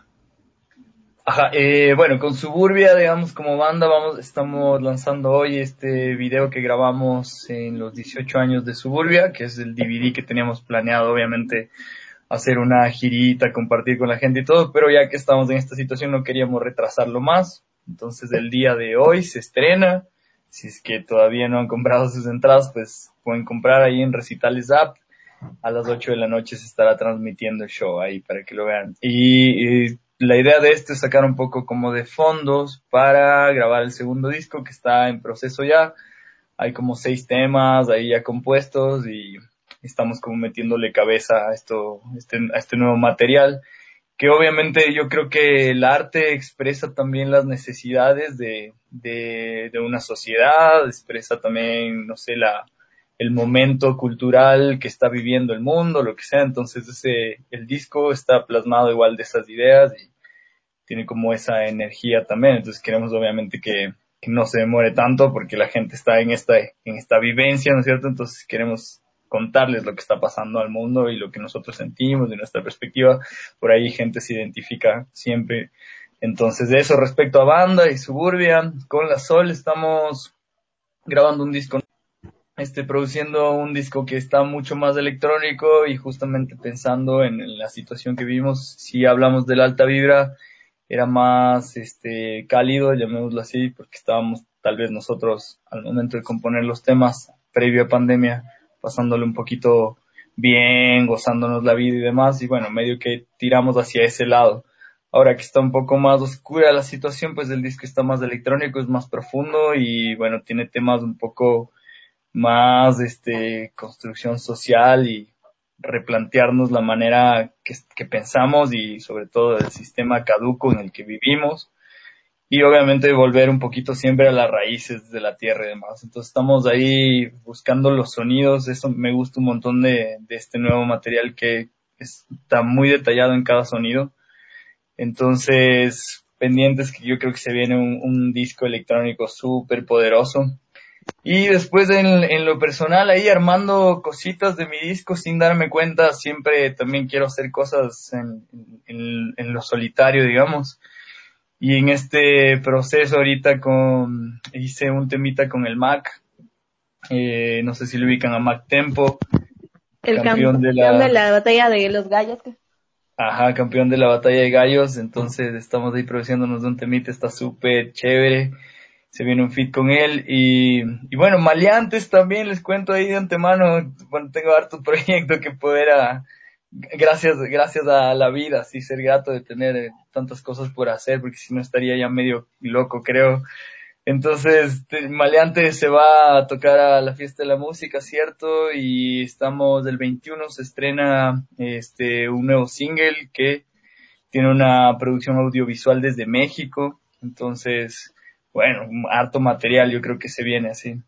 S12: Ajá, bueno, con Suburbia, digamos, como banda, estamos lanzando hoy este video que grabamos en los 18 años de Suburbia, que es el DVD que teníamos planeado, obviamente, hacer una girita, compartir con la gente y todo, pero ya que estamos en esta situación no queríamos retrasarlo más, entonces el día de hoy se estrena. Si es que todavía no han comprado sus entradas, pues pueden comprar ahí en Recitales App. A las 8 de la noche se estará transmitiendo el show ahí para que lo vean. Y la idea de esto es sacar un poco como de fondos para grabar el segundo disco que está en proceso ya. Hay como 6 temas ahí ya compuestos y estamos como metiéndole cabeza a este nuevo material, que obviamente yo creo que el arte expresa también las necesidades de una sociedad, expresa también, no sé, el momento cultural que está viviendo el mundo, lo que sea. Entonces el disco está plasmado igual de esas ideas y tiene como esa energía también. Entonces queremos obviamente que no se demore tanto porque la gente está en esta vivencia, ¿no es cierto? Entonces queremos contarles lo que está pasando al mundo y lo que nosotros sentimos de nuestra perspectiva. Por ahí gente se identifica siempre. Entonces de eso respecto a banda y Suburbia, con La Sol estamos grabando un disco, produciendo un disco que está mucho más electrónico y justamente pensando en la situación que vivimos. Si hablamos de la alta vibra, era más cálido, llamémoslo así, porque estábamos tal vez nosotros al momento de componer los temas previo a pandemia pasándole un poquito bien, gozándonos la vida y demás, y bueno, medio que tiramos hacia ese lado. Ahora que está un poco más oscura la situación, pues el disco está más electrónico, es más profundo y bueno, tiene temas un poco más construcción social y replantearnos la manera que pensamos y sobre todo el sistema caduco en el que vivimos. Y obviamente volver un poquito siempre a las raíces de la tierra y demás. Entonces estamos ahí buscando los sonidos. Eso me gusta un montón de este nuevo material que está muy detallado en cada sonido. Entonces, pendientes, que yo creo que se viene un disco electrónico súper poderoso. Y después en lo personal, ahí armando cositas de mi disco sin darme cuenta. Siempre también quiero hacer cosas en lo solitario, digamos. Y en este proceso ahorita hice un temita con el Mac, no sé si lo ubican a Mac Tempo,
S10: el campeón de la batalla de los gallos.
S12: Ajá, campeón de la batalla de gallos, entonces estamos ahí produciéndonos un temita, está súper chévere, se viene un feat con él, y bueno, Maleantes también, les cuento ahí de antemano, bueno, tengo harto proyecto que poder, gracias a la vida, sí, ser grato de tener tantas cosas por hacer, porque si no estaría ya medio loco, creo. Entonces, Maleante se va a tocar a la fiesta de la música, ¿cierto? Y estamos, el 21 se estrena un nuevo single que tiene una producción audiovisual desde México. Entonces, bueno, harto material, yo creo que se viene así.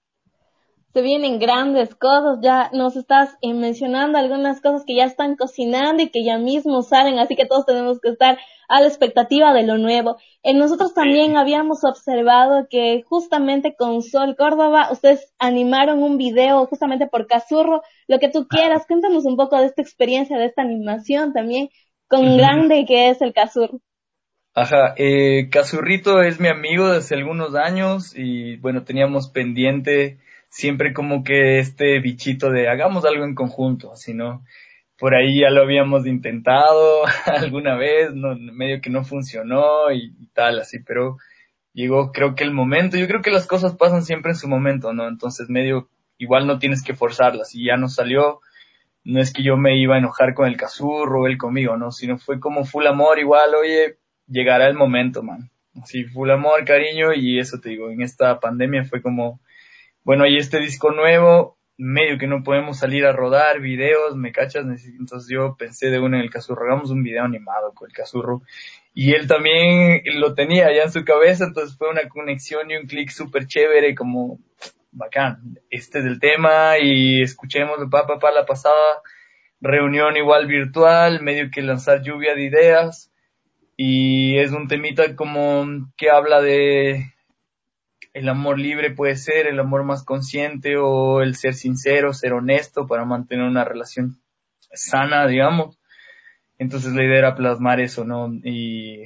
S10: Se vienen grandes cosas, ya nos estás mencionando algunas cosas que ya están cocinando y que ya mismo salen, así que todos tenemos que estar a la expectativa de lo nuevo. Nosotros también habíamos observado que justamente con Sol Córdoba ustedes animaron un video justamente por Cazurro, lo que tú quieras, cuéntanos un poco de esta experiencia, de esta animación también, con grande que es el Cazurro.
S12: Ajá, Cazurrito es mi amigo desde algunos años y bueno, teníamos pendiente siempre como que este bichito de hagamos algo en conjunto, así, ¿no? Por ahí ya lo habíamos intentado alguna vez, no, medio que no funcionó y tal, así, pero llegó creo que el momento, yo creo que las cosas pasan siempre en su momento, ¿no? Entonces medio, igual no tienes que forzarlas, y ya no salió, no es que yo me iba a enojar con el Cazurro, él conmigo, ¿no? Sino fue como full amor, igual, oye, llegará el momento, man. Así, full amor, cariño, y eso te digo, en esta pandemia fue como, bueno, hay este disco nuevo, medio que no podemos salir a rodar videos, ¿me cachas? Entonces yo pensé de uno en el Cazurro, hagamos un video animado con el Cazurro, y él también lo tenía ya en su cabeza, entonces fue una conexión y un clic súper chévere, como bacán, este es el tema, y escuchemos la pasada reunión igual virtual, medio que lanzar lluvia de ideas, y es un temita como que habla de el amor libre, puede ser el amor más consciente, o el ser sincero, ser honesto para mantener una relación sana, digamos. Entonces la idea era plasmar eso, ¿no? Y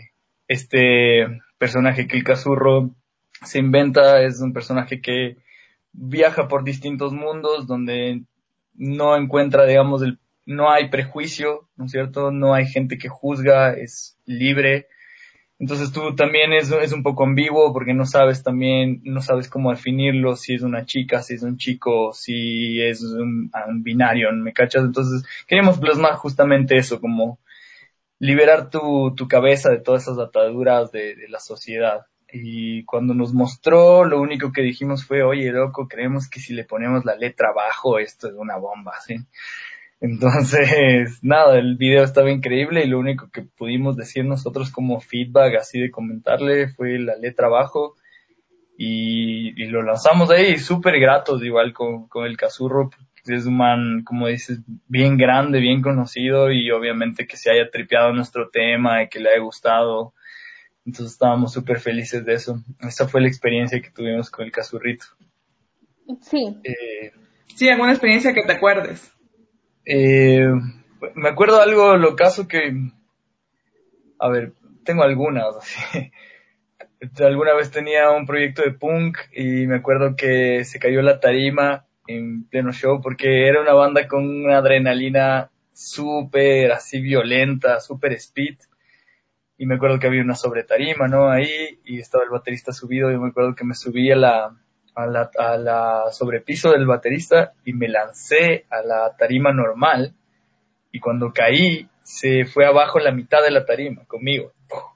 S12: este personaje que el Cazurro se inventa es un personaje que viaja por distintos mundos donde no encuentra, digamos, no hay prejuicio, ¿no es cierto? No hay gente que juzga, es libre. Entonces tú también es un poco ambiguo porque no sabes cómo definirlo, si es una chica, si es un chico, si es un binario, ¿me cachas? Entonces queríamos plasmar justamente eso, como liberar tu cabeza de todas esas ataduras de la sociedad. Y cuando nos mostró, lo único que dijimos fue, oye, loco, creemos que si le ponemos la letra abajo, esto es una bomba, ¿sí? Entonces, nada, el video estaba increíble y lo único que pudimos decir nosotros como feedback, así de comentarle, fue la letra abajo, y lo lanzamos ahí, súper gratos igual con el Cazurro, es un man, como dices, bien grande, bien conocido, y obviamente que se haya tripeado nuestro tema y que le haya gustado, entonces estábamos súper felices de eso. Esa fue la experiencia que tuvimos con el Cazurrito.
S10: Sí.
S4: Sí, alguna experiencia que te acuerdes.
S12: Me acuerdo algo locazo que, a ver, tengo algunas, así. Alguna vez tenía un proyecto de punk y me acuerdo que se cayó la tarima en pleno show porque era una banda con una adrenalina súper así violenta, súper speed, y me acuerdo que había una sobretarima, ¿no? Ahí, y estaba el baterista subido, y me acuerdo que me subí a la sobrepiso del baterista y me lancé a la tarima normal, y cuando caí se fue abajo la mitad de la tarima conmigo.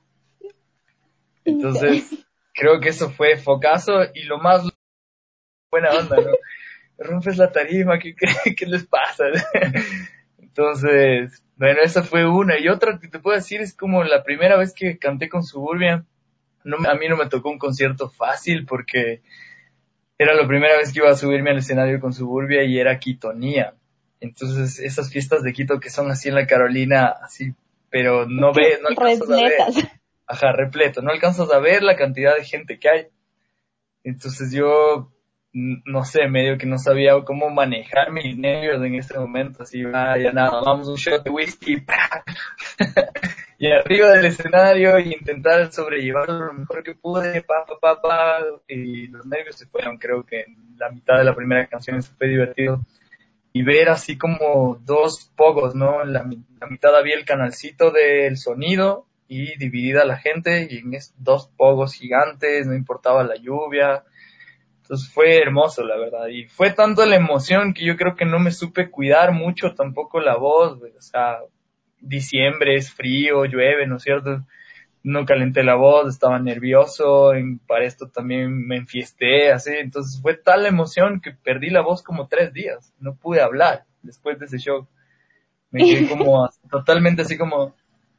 S12: Entonces creo que eso fue focazo, y lo más buena onda, ¿no? Rompes la tarima, ¿qué les pasa? Entonces, bueno, esa fue una. Y otra que te puedo decir es como la primera vez que canté con Suburbia. A mí no me tocó un concierto fácil porque era la primera vez que iba a subirme al escenario con Suburbia y era Quitonía. Entonces, esas fiestas de Quito que son así en la Carolina, así, pero no alcanzas a ver. Ajá, repleto. No alcanzas a ver la cantidad de gente que hay. Entonces yo, no sé, medio que no sabía cómo manejar mis nervios en este momento, así, ya nada, vamos un shot de whisky, ¡pah! Y arriba del escenario, y intentar sobrellevarlo lo mejor que pude, y los nervios se fueron. Creo que en la mitad de la primera canción eso fue divertido, y ver así como dos pogos, ¿no? La mitad había el canalcito del sonido y dividida la gente, y en esos dos pogos gigantes, no importaba la lluvia. Entonces fue hermoso, la verdad, y fue tanto la emoción que yo creo que no me supe cuidar mucho tampoco la voz, o sea, diciembre es frío, llueve, ¿no es cierto? No calenté la voz, estaba nervioso, para esto también me enfiesté, así, entonces fue tal la emoción que perdí la voz como 3 días, no pude hablar después de ese show, me quedé como totalmente así como...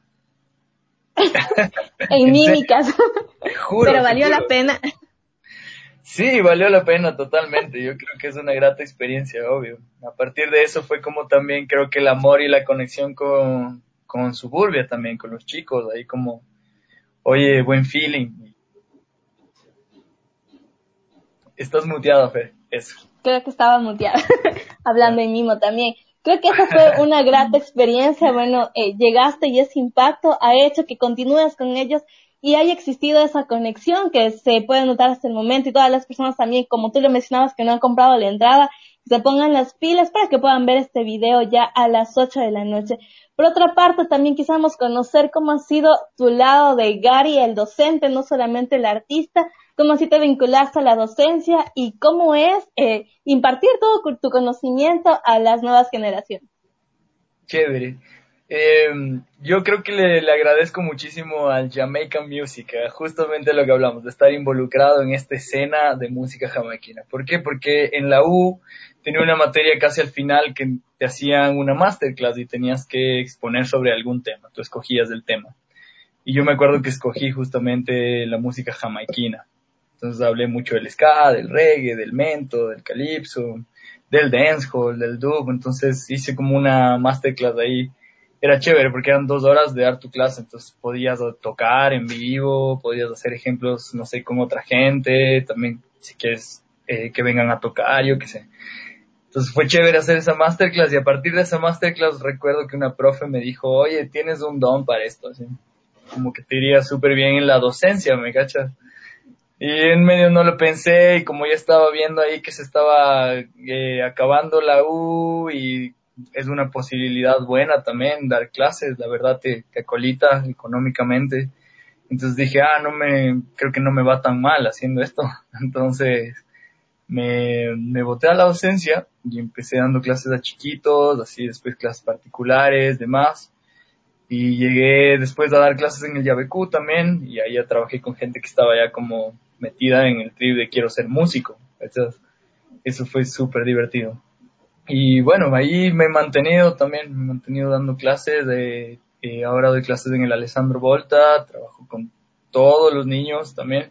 S10: en mímicas,
S12: juro,
S10: pero valió la pena.
S12: Sí, valió la pena totalmente, yo creo que es una grata experiencia, obvio. A partir de eso fue como también creo que el amor y la conexión con Suburbia también, con los chicos, ahí como, oye, buen feeling. Estás muteado, Fer, eso.
S10: Creo que estaba muteada, hablando en mimo también. Creo que esa fue una grata experiencia, bueno, llegaste y ese impacto ha hecho que continúes con ellos y haya existido esa conexión que se puede notar hasta el momento, y todas las personas también, como tú lo mencionabas, que no han comprado la entrada, se pongan las pilas para que puedan ver este video ya a las 8 de la noche. Por otra parte, también quisiéramos conocer cómo ha sido tu lado de Gary, el docente, no solamente el artista, cómo así te vinculaste a la docencia y cómo es impartir todo tu conocimiento a las nuevas generaciones.
S12: Chévere. Yo creo que le agradezco muchísimo al Jamaican Music, justamente lo que hablamos, de estar involucrado en esta escena de música jamaiquina. ¿Por qué? Porque en la U tenía una materia casi al final que te hacían una masterclass y tenías que exponer sobre algún tema, tú escogías el tema. Y yo me acuerdo que escogí justamente la música jamaiquina. Entonces hablé mucho del ska, del reggae, del mento, del calipso, del dancehall, del dub. Entonces hice como una masterclass ahí. Era chévere porque eran 2 horas de dar tu clase, entonces podías tocar en vivo, podías hacer ejemplos, no sé, con otra gente, también si quieres que vengan a tocar, yo qué sé. Entonces fue chévere hacer esa masterclass, y a partir de esa masterclass recuerdo que una profe me dijo, oye, tienes un don para esto, así, como que te iría súper bien en la docencia, ¿me cachas? Y en medio no lo pensé, y como ya estaba viendo ahí que se estaba acabando la U y es una posibilidad buena también dar clases, la verdad te acolita económicamente. Entonces dije, creo que no me va tan mal haciendo esto. Entonces me boté a la docencia y empecé dando clases a chiquitos, así después clases particulares, demás. Y llegué después a dar clases en el Yabecu también, y ahí ya trabajé con gente que estaba ya como metida en el trip de quiero ser músico. Entonces, eso fue súper divertido. Y bueno, ahí me he mantenido dando clases, ahora doy clases en el Alessandro Volta, trabajo con todos los niños también,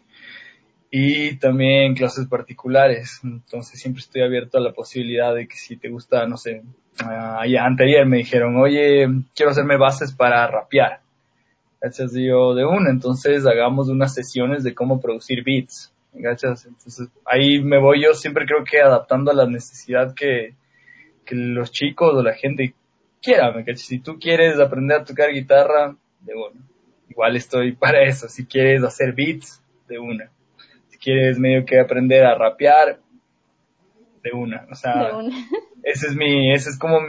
S12: y también clases particulares. Entonces siempre estoy abierto a la posibilidad de que si te gusta, no sé, anteayer me dijeron, oye, quiero hacerme bases para rapear. ¿Cachas? Yo de una, entonces hagamos unas sesiones de cómo producir beats. ¿Cachas? Entonces ahí me voy yo siempre creo que adaptando a la necesidad que los chicos o la gente quiera, ¿me cachas? Si tú quieres aprender a tocar guitarra, de una. Igual estoy para eso. Si quieres hacer beats, de una. Si quieres medio que aprender a rapear, de una. O sea, ese es como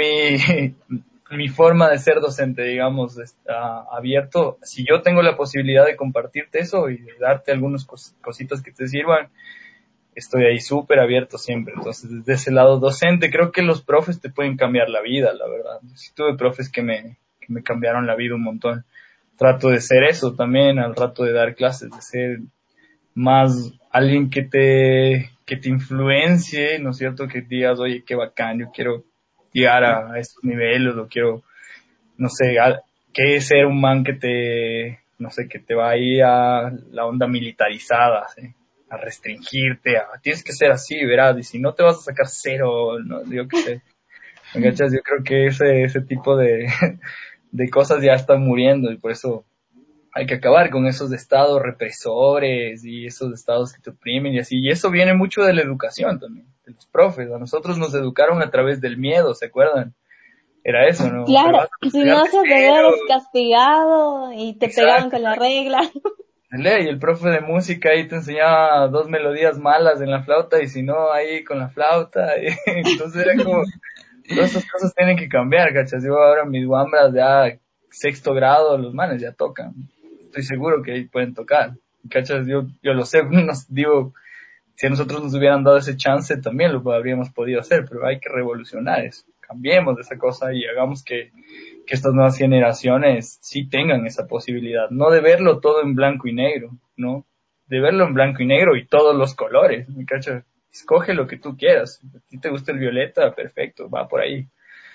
S12: mi forma de ser docente, digamos, abierto. Si yo tengo la posibilidad de compartirte eso y de darte algunas cositas que te sirvan, estoy ahí súper abierto siempre. Entonces, desde ese lado docente, creo que los profes te pueden cambiar la vida, la verdad. Sí tuve profes que me cambiaron la vida un montón. Trato de ser eso también al rato de dar clases, de ser más alguien que te influencie, ¿no es cierto? Que digas, oye, qué bacán, yo quiero llegar a estos niveles, o quiero, no sé, que ser un man que te va a ir a la onda militarizada, ¿sí? A restringirte, tienes que ser así, verás, y si no te vas a sacar 0, no, yo qué sé, ¿me cachas? Yo creo que ese tipo de cosas ya están muriendo, y por eso hay que acabar con esos estados represores y esos estados que te oprimen y así, y eso viene mucho de la educación también, de los profes. A nosotros nos educaron a través del miedo, ¿se acuerdan? Era eso, ¿no?
S10: Claro, si no hacías deber eres castigado y te pegaban con la regla.
S12: Y el profe de música ahí te enseñaba 2 melodías malas en la flauta, y si no, ahí con la flauta. Entonces era como Todas estas cosas tienen que cambiar, ¿cachas? Yo ahora mis guambras ya 6º grado, los manes ya tocan. Estoy seguro que ahí pueden tocar. ¿Cachas? Yo lo sé, digo, si a nosotros nos hubieran dado ese chance también lo habríamos podido hacer, pero hay que revolucionar eso. Cambiemos de esa cosa y hagamos que estas nuevas generaciones sí tengan esa posibilidad. No de verlo todo en blanco y negro, ¿no? De verlo en blanco y negro y todos los colores, ¿me cachas? Escoge lo que tú quieras. Si a ti te gusta el violeta, perfecto, va por ahí.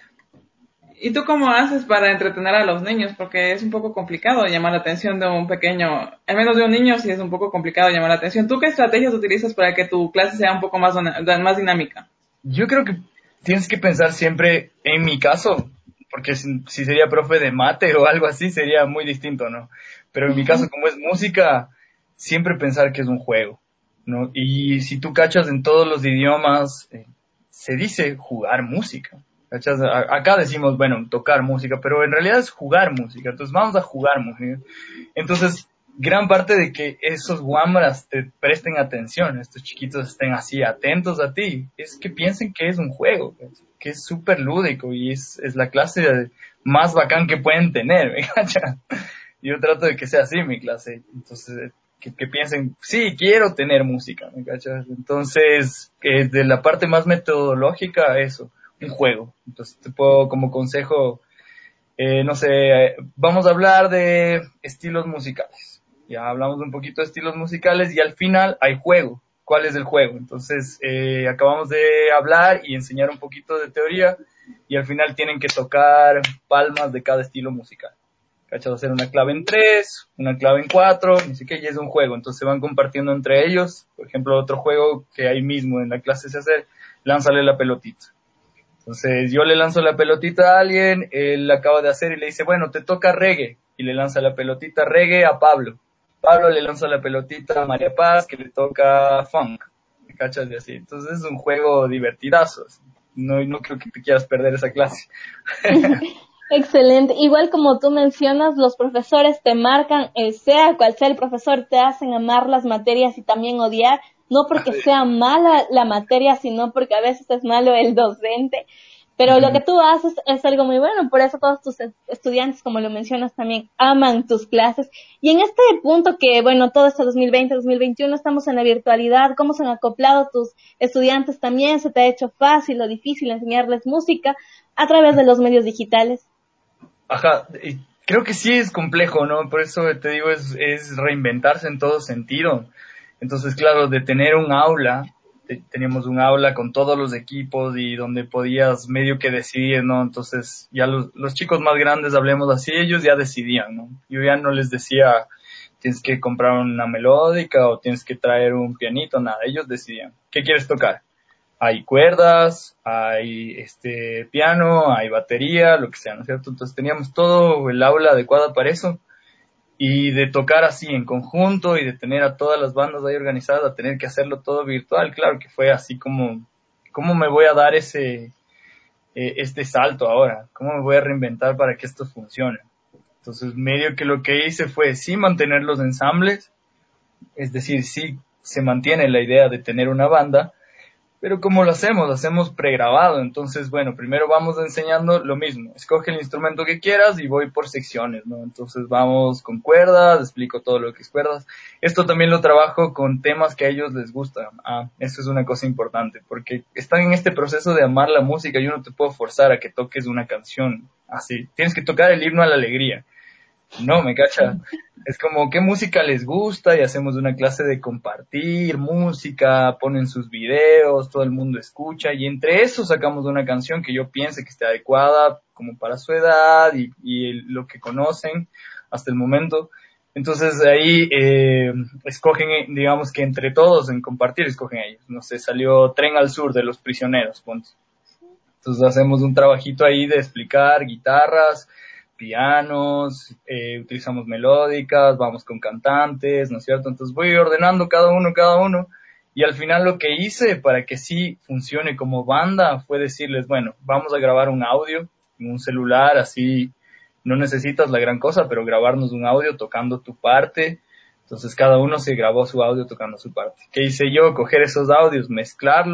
S4: ¿Y tú cómo haces para entretener a los niños? Porque es un poco complicado llamar la atención de un pequeño, al menos de un niño sí es un poco complicado llamar la atención. ¿Tú qué estrategias utilizas para que tu clase sea un poco más dinámica?
S12: Yo creo que tienes que pensar siempre, en mi caso, porque si sería profe de mate o algo así sería muy distinto, ¿no? Pero en mi caso, como es música, siempre pensar que es un juego, ¿no? Y si tú cachas en todos los idiomas, se dice jugar música. ¿Cachas? Acá decimos, bueno, tocar música, pero en realidad es jugar música. Entonces vamos a jugar música. Entonces, gran parte de que esos guambras te presten atención, estos chiquitos estén así atentos a ti, es que piensen que es un juego, que es súper lúdico y es la clase más bacán que pueden tener, ¿me cachas? Yo trato de que sea así mi clase. Entonces, que piensen, sí, quiero tener música, ¿me cachas? Entonces, de la parte más metodológica, eso, un juego. Entonces, te puedo, como consejo, no sé, vamos a hablar de estilos musicales. Ya hablamos un poquito de estilos musicales y al final hay juego. ¿Cuál es el juego? Entonces, acabamos de hablar y enseñar un poquito de teoría y al final tienen que tocar palmas de cada estilo musical. ¿Cachas? Hacer una clave en 3, una clave en 4, ni sé qué, y es un juego. Entonces se van compartiendo entre ellos. Por ejemplo, otro juego que ahí mismo en la clase se hace, lánzale la pelotita. Entonces yo le lanzo la pelotita a alguien, él acaba de hacer y le dice, bueno, te toca reggae. Y le lanza la pelotita reggae a Pablo. Pablo le lanza la pelotita a María Paz, que le toca funk. ¿Me cachas? Y así. Entonces es un juego divertidazo. No creo que te quieras perder esa clase.
S10: Excelente. Igual como tú mencionas, los profesores te marcan, sea cual sea el profesor, te hacen amar las materias y también odiar, no porque sea mala la materia, sino porque a veces es malo el docente. Pero lo que tú haces es algo muy bueno, por eso todos tus estudiantes, como lo mencionas también, aman tus clases. Y en este punto que, bueno, todo este 2020, 2021, estamos en la virtualidad, ¿cómo se han acoplado tus estudiantes también? ¿Se te ha hecho fácil o difícil enseñarles música a través de los medios digitales?
S12: Ajá, creo que sí es complejo, ¿no? Por eso te digo, es reinventarse en todo sentido. Entonces, claro, de tener un aula, teníamos un aula con todos los equipos y donde podías medio que decidir, ¿no? Entonces, ya los chicos más grandes, hablemos así, ellos ya decidían, ¿no? Yo ya no les decía, tienes que comprar una melódica o tienes que traer un pianito, nada, ellos decidían. ¿Qué quieres tocar? Hay cuerdas, hay piano, hay batería, lo que sea, ¿no es cierto? Entonces teníamos todo el aula adecuada para eso. Y de tocar así en conjunto y de tener a todas las bandas ahí organizadas, a tener que hacerlo todo virtual, claro que fue así como, ¿cómo me voy a dar este salto ahora? ¿Cómo me voy a reinventar para que esto funcione? Entonces, medio que lo que hice fue sí mantener los ensambles, es decir, sí se mantiene la idea de tener una banda, pero ¿cómo lo hacemos? Lo hacemos pregrabado. Entonces, bueno, primero vamos enseñando lo mismo. Escoge el instrumento que quieras y voy por secciones, ¿no? Entonces vamos con cuerdas, explico todo lo que es cuerdas. Esto también lo trabajo con temas que a ellos les gustan. Eso es una cosa importante, porque están en este proceso de amar la música y yo no te puedo forzar a que toques una canción así. Tienes que tocar el himno a la alegría. No, me cacha. Es como, ¿qué música les gusta? Y hacemos una clase de compartir música, ponen sus videos, todo el mundo escucha, y entre eso sacamos una canción que yo piense que esté adecuada como para su edad y lo que conocen hasta el momento. Entonces ahí escogen, digamos que entre todos en compartir, escogen ellos. No sé, salió Tren al Sur de Los Prisioneros, punto. Entonces hacemos un trabajito ahí de explicar guitarras, pianos, utilizamos melódicas, vamos con cantantes, ¿no es cierto? Entonces voy ordenando cada uno, y al final lo que hice para que sí funcione como banda fue decirles, bueno, vamos a grabar un audio en un celular, así no necesitas la gran cosa, pero grabarnos un audio tocando tu parte. Entonces cada uno se grabó su audio tocando su parte. ¿Qué hice yo? Coger esos audios, mezclarlos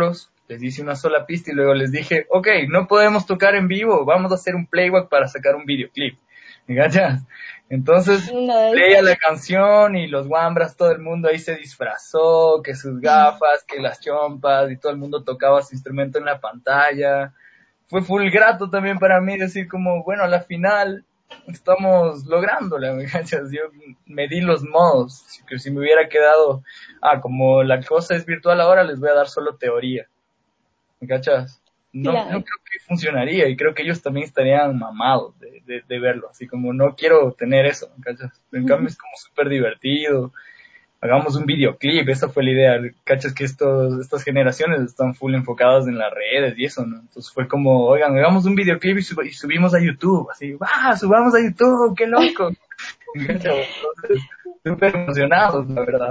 S12: les hice una sola pista y luego les dije, ok, no podemos tocar en vivo, vamos a hacer un playback para sacar un videoclip. ¿Me cachas? Entonces, leía la canción y los guambras, todo el mundo ahí se disfrazó, que sus gafas, que las chompas, y todo el mundo tocaba su instrumento en la pantalla. Fue full grato también para mí decir como, bueno, a la final estamos lográndola, ¿me cachas? Yo me di los modos, que si me hubiera quedado, como la cosa es virtual ahora, les voy a dar solo teoría, ¿me cachas? No,
S10: claro.
S12: No creo que funcionaría y creo que ellos también estarían mamados de verlo, así como no quiero tener eso, ¿me cachas? En cambio es como súper divertido, hagamos un videoclip, esa fue la idea, cachas que estas generaciones están full enfocadas en las redes y eso, ¿no? Entonces fue como, oigan, hagamos un videoclip y subimos a YouTube, así, subamos a YouTube, qué loco. Entonces, súper emocionados, la verdad.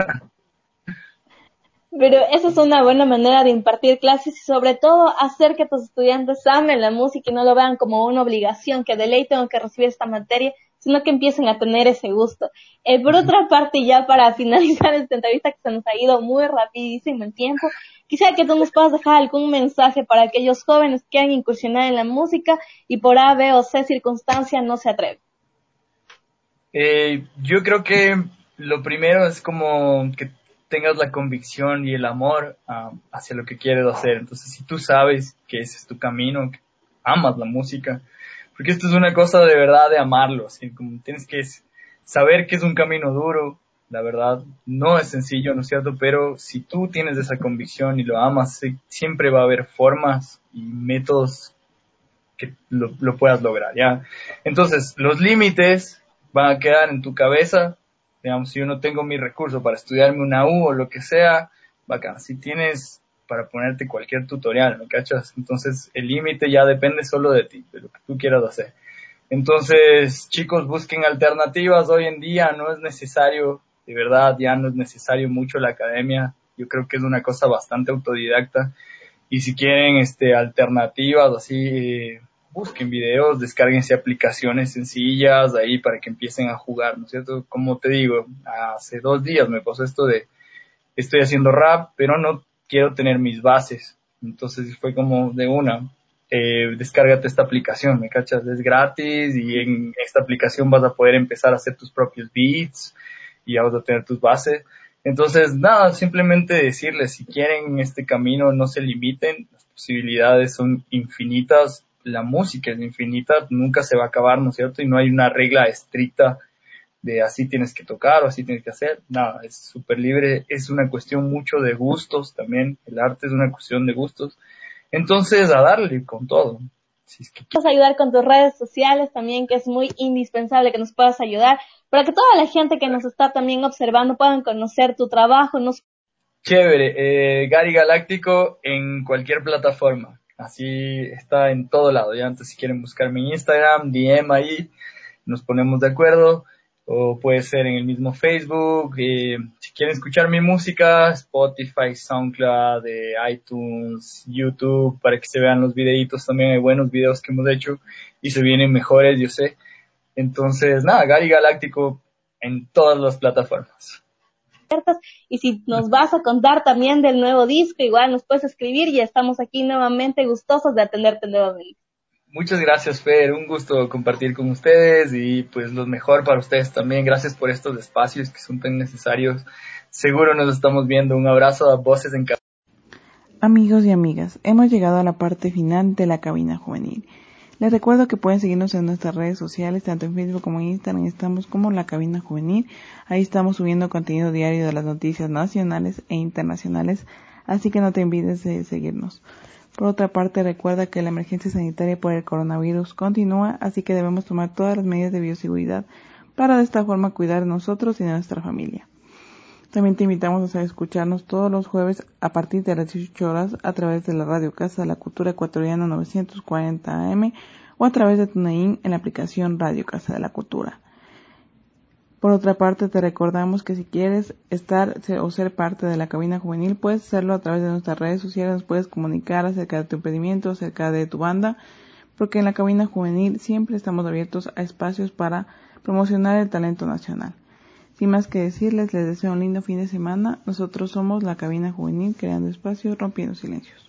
S10: Pero esa es una buena manera de impartir clases y sobre todo hacer que tus estudiantes amen la música y no lo vean como una obligación, que de ley tengo que recibir esta materia, sino que empiecen a tener ese gusto. Por otra parte, ya para finalizar esta entrevista que se nos ha ido muy rapidísimo el tiempo, quisiera que tú nos puedas dejar algún mensaje para aquellos jóvenes que quieran incursionar en la música y por A, B o C circunstancia no se atreven.
S12: Yo creo que lo primero es como que tengas la convicción y el amor hacia lo que quieres hacer. Entonces, si tú sabes que ese es tu camino, que amas la música, porque esto es una cosa de verdad de amarlo, así como tienes que saber que es un camino duro, la verdad, no es sencillo, ¿no es cierto? Pero si tú tienes esa convicción y lo amas, siempre va a haber formas y métodos que lo puedas lograr, ¿ya? Entonces, los límites van a quedar en tu cabeza. Digamos, si yo no tengo mi recurso para estudiarme una U o lo que sea, bacán. Si tienes para ponerte cualquier tutorial, ¿me cachas? Entonces, el límite ya depende solo de ti, de lo que tú quieras hacer. Entonces, chicos, busquen alternativas. Hoy en día no es necesario, de verdad, ya no es necesario mucho la academia. Yo creo que es una cosa bastante autodidacta. Y si quieren alternativas, así, busquen videos, descárguense aplicaciones sencillas ahí para que empiecen a jugar, ¿no es cierto? Como te digo, hace 2 días me pasó esto de, estoy haciendo rap, pero no quiero tener mis bases. Entonces fue como de una, descárgate esta aplicación, ¿me cachas? Es gratis y en esta aplicación vas a poder empezar a hacer tus propios beats y ya vas a tener tus bases. Entonces, nada, simplemente decirles, si quieren este camino, no se limiten, las posibilidades son infinitas, la música es infinita, nunca se va a acabar, ¿no es cierto? Y no hay una regla estricta de así tienes que tocar o así tienes que hacer, nada, es súper libre, es una cuestión mucho de gustos también, el arte es una cuestión de gustos, entonces a darle con todo. Si es que
S10: Puedes ayudar con tus redes sociales también, que es muy indispensable que nos puedas ayudar, para que toda la gente que nos está también observando puedan conocer tu trabajo.
S12: Chévere, Gary Galáctico en cualquier plataforma, así está en todo lado, ya antes si quieren buscar mi Instagram, DM ahí, nos ponemos de acuerdo, o puede ser en el mismo Facebook, si quieren escuchar mi música, Spotify, SoundCloud, iTunes, YouTube, para que se vean los videitos, también hay buenos videos que hemos hecho y se vienen mejores, yo sé. Entonces, nada, Gary Galáctico en todas las plataformas.
S10: Y si nos vas a contar también del nuevo disco, igual nos puedes escribir y estamos aquí nuevamente gustosos de atenderte nuevamente.
S12: Muchas gracias, Fer, un gusto compartir con ustedes y pues lo mejor para ustedes también. Gracias por estos espacios que son tan necesarios. Seguro nos estamos viendo. Un abrazo a Voces en Cabina.
S4: Amigos y amigas, hemos llegado a la parte final de la cabina juvenil. Les recuerdo que pueden seguirnos en nuestras redes sociales, tanto en Facebook como en Instagram, estamos como La Cabina Juvenil. Ahí estamos subiendo contenido diario de las noticias nacionales e internacionales, así que no te olvides de seguirnos. Por otra parte, recuerda que la emergencia sanitaria por el coronavirus continúa, así que debemos tomar todas las medidas de bioseguridad para de esta forma cuidar de nosotros y de nuestra familia. También te invitamos a escucharnos todos los jueves a partir de las 18 horas a través de la Radio Casa de la Cultura Ecuatoriana 940 AM o a través de TuneIn en la aplicación Radio Casa de la Cultura. Por otra parte, te recordamos que si quieres estar o ser parte de la cabina juvenil, puedes hacerlo a través de nuestras redes sociales, nos puedes comunicar acerca de tu emprendimiento, acerca de tu banda, porque en la cabina juvenil siempre estamos abiertos a espacios para promocionar el talento nacional. Sin más que decirles, les deseo un lindo fin de semana. Nosotros somos La Cabina Juvenil, creando espacios, rompiendo silencios.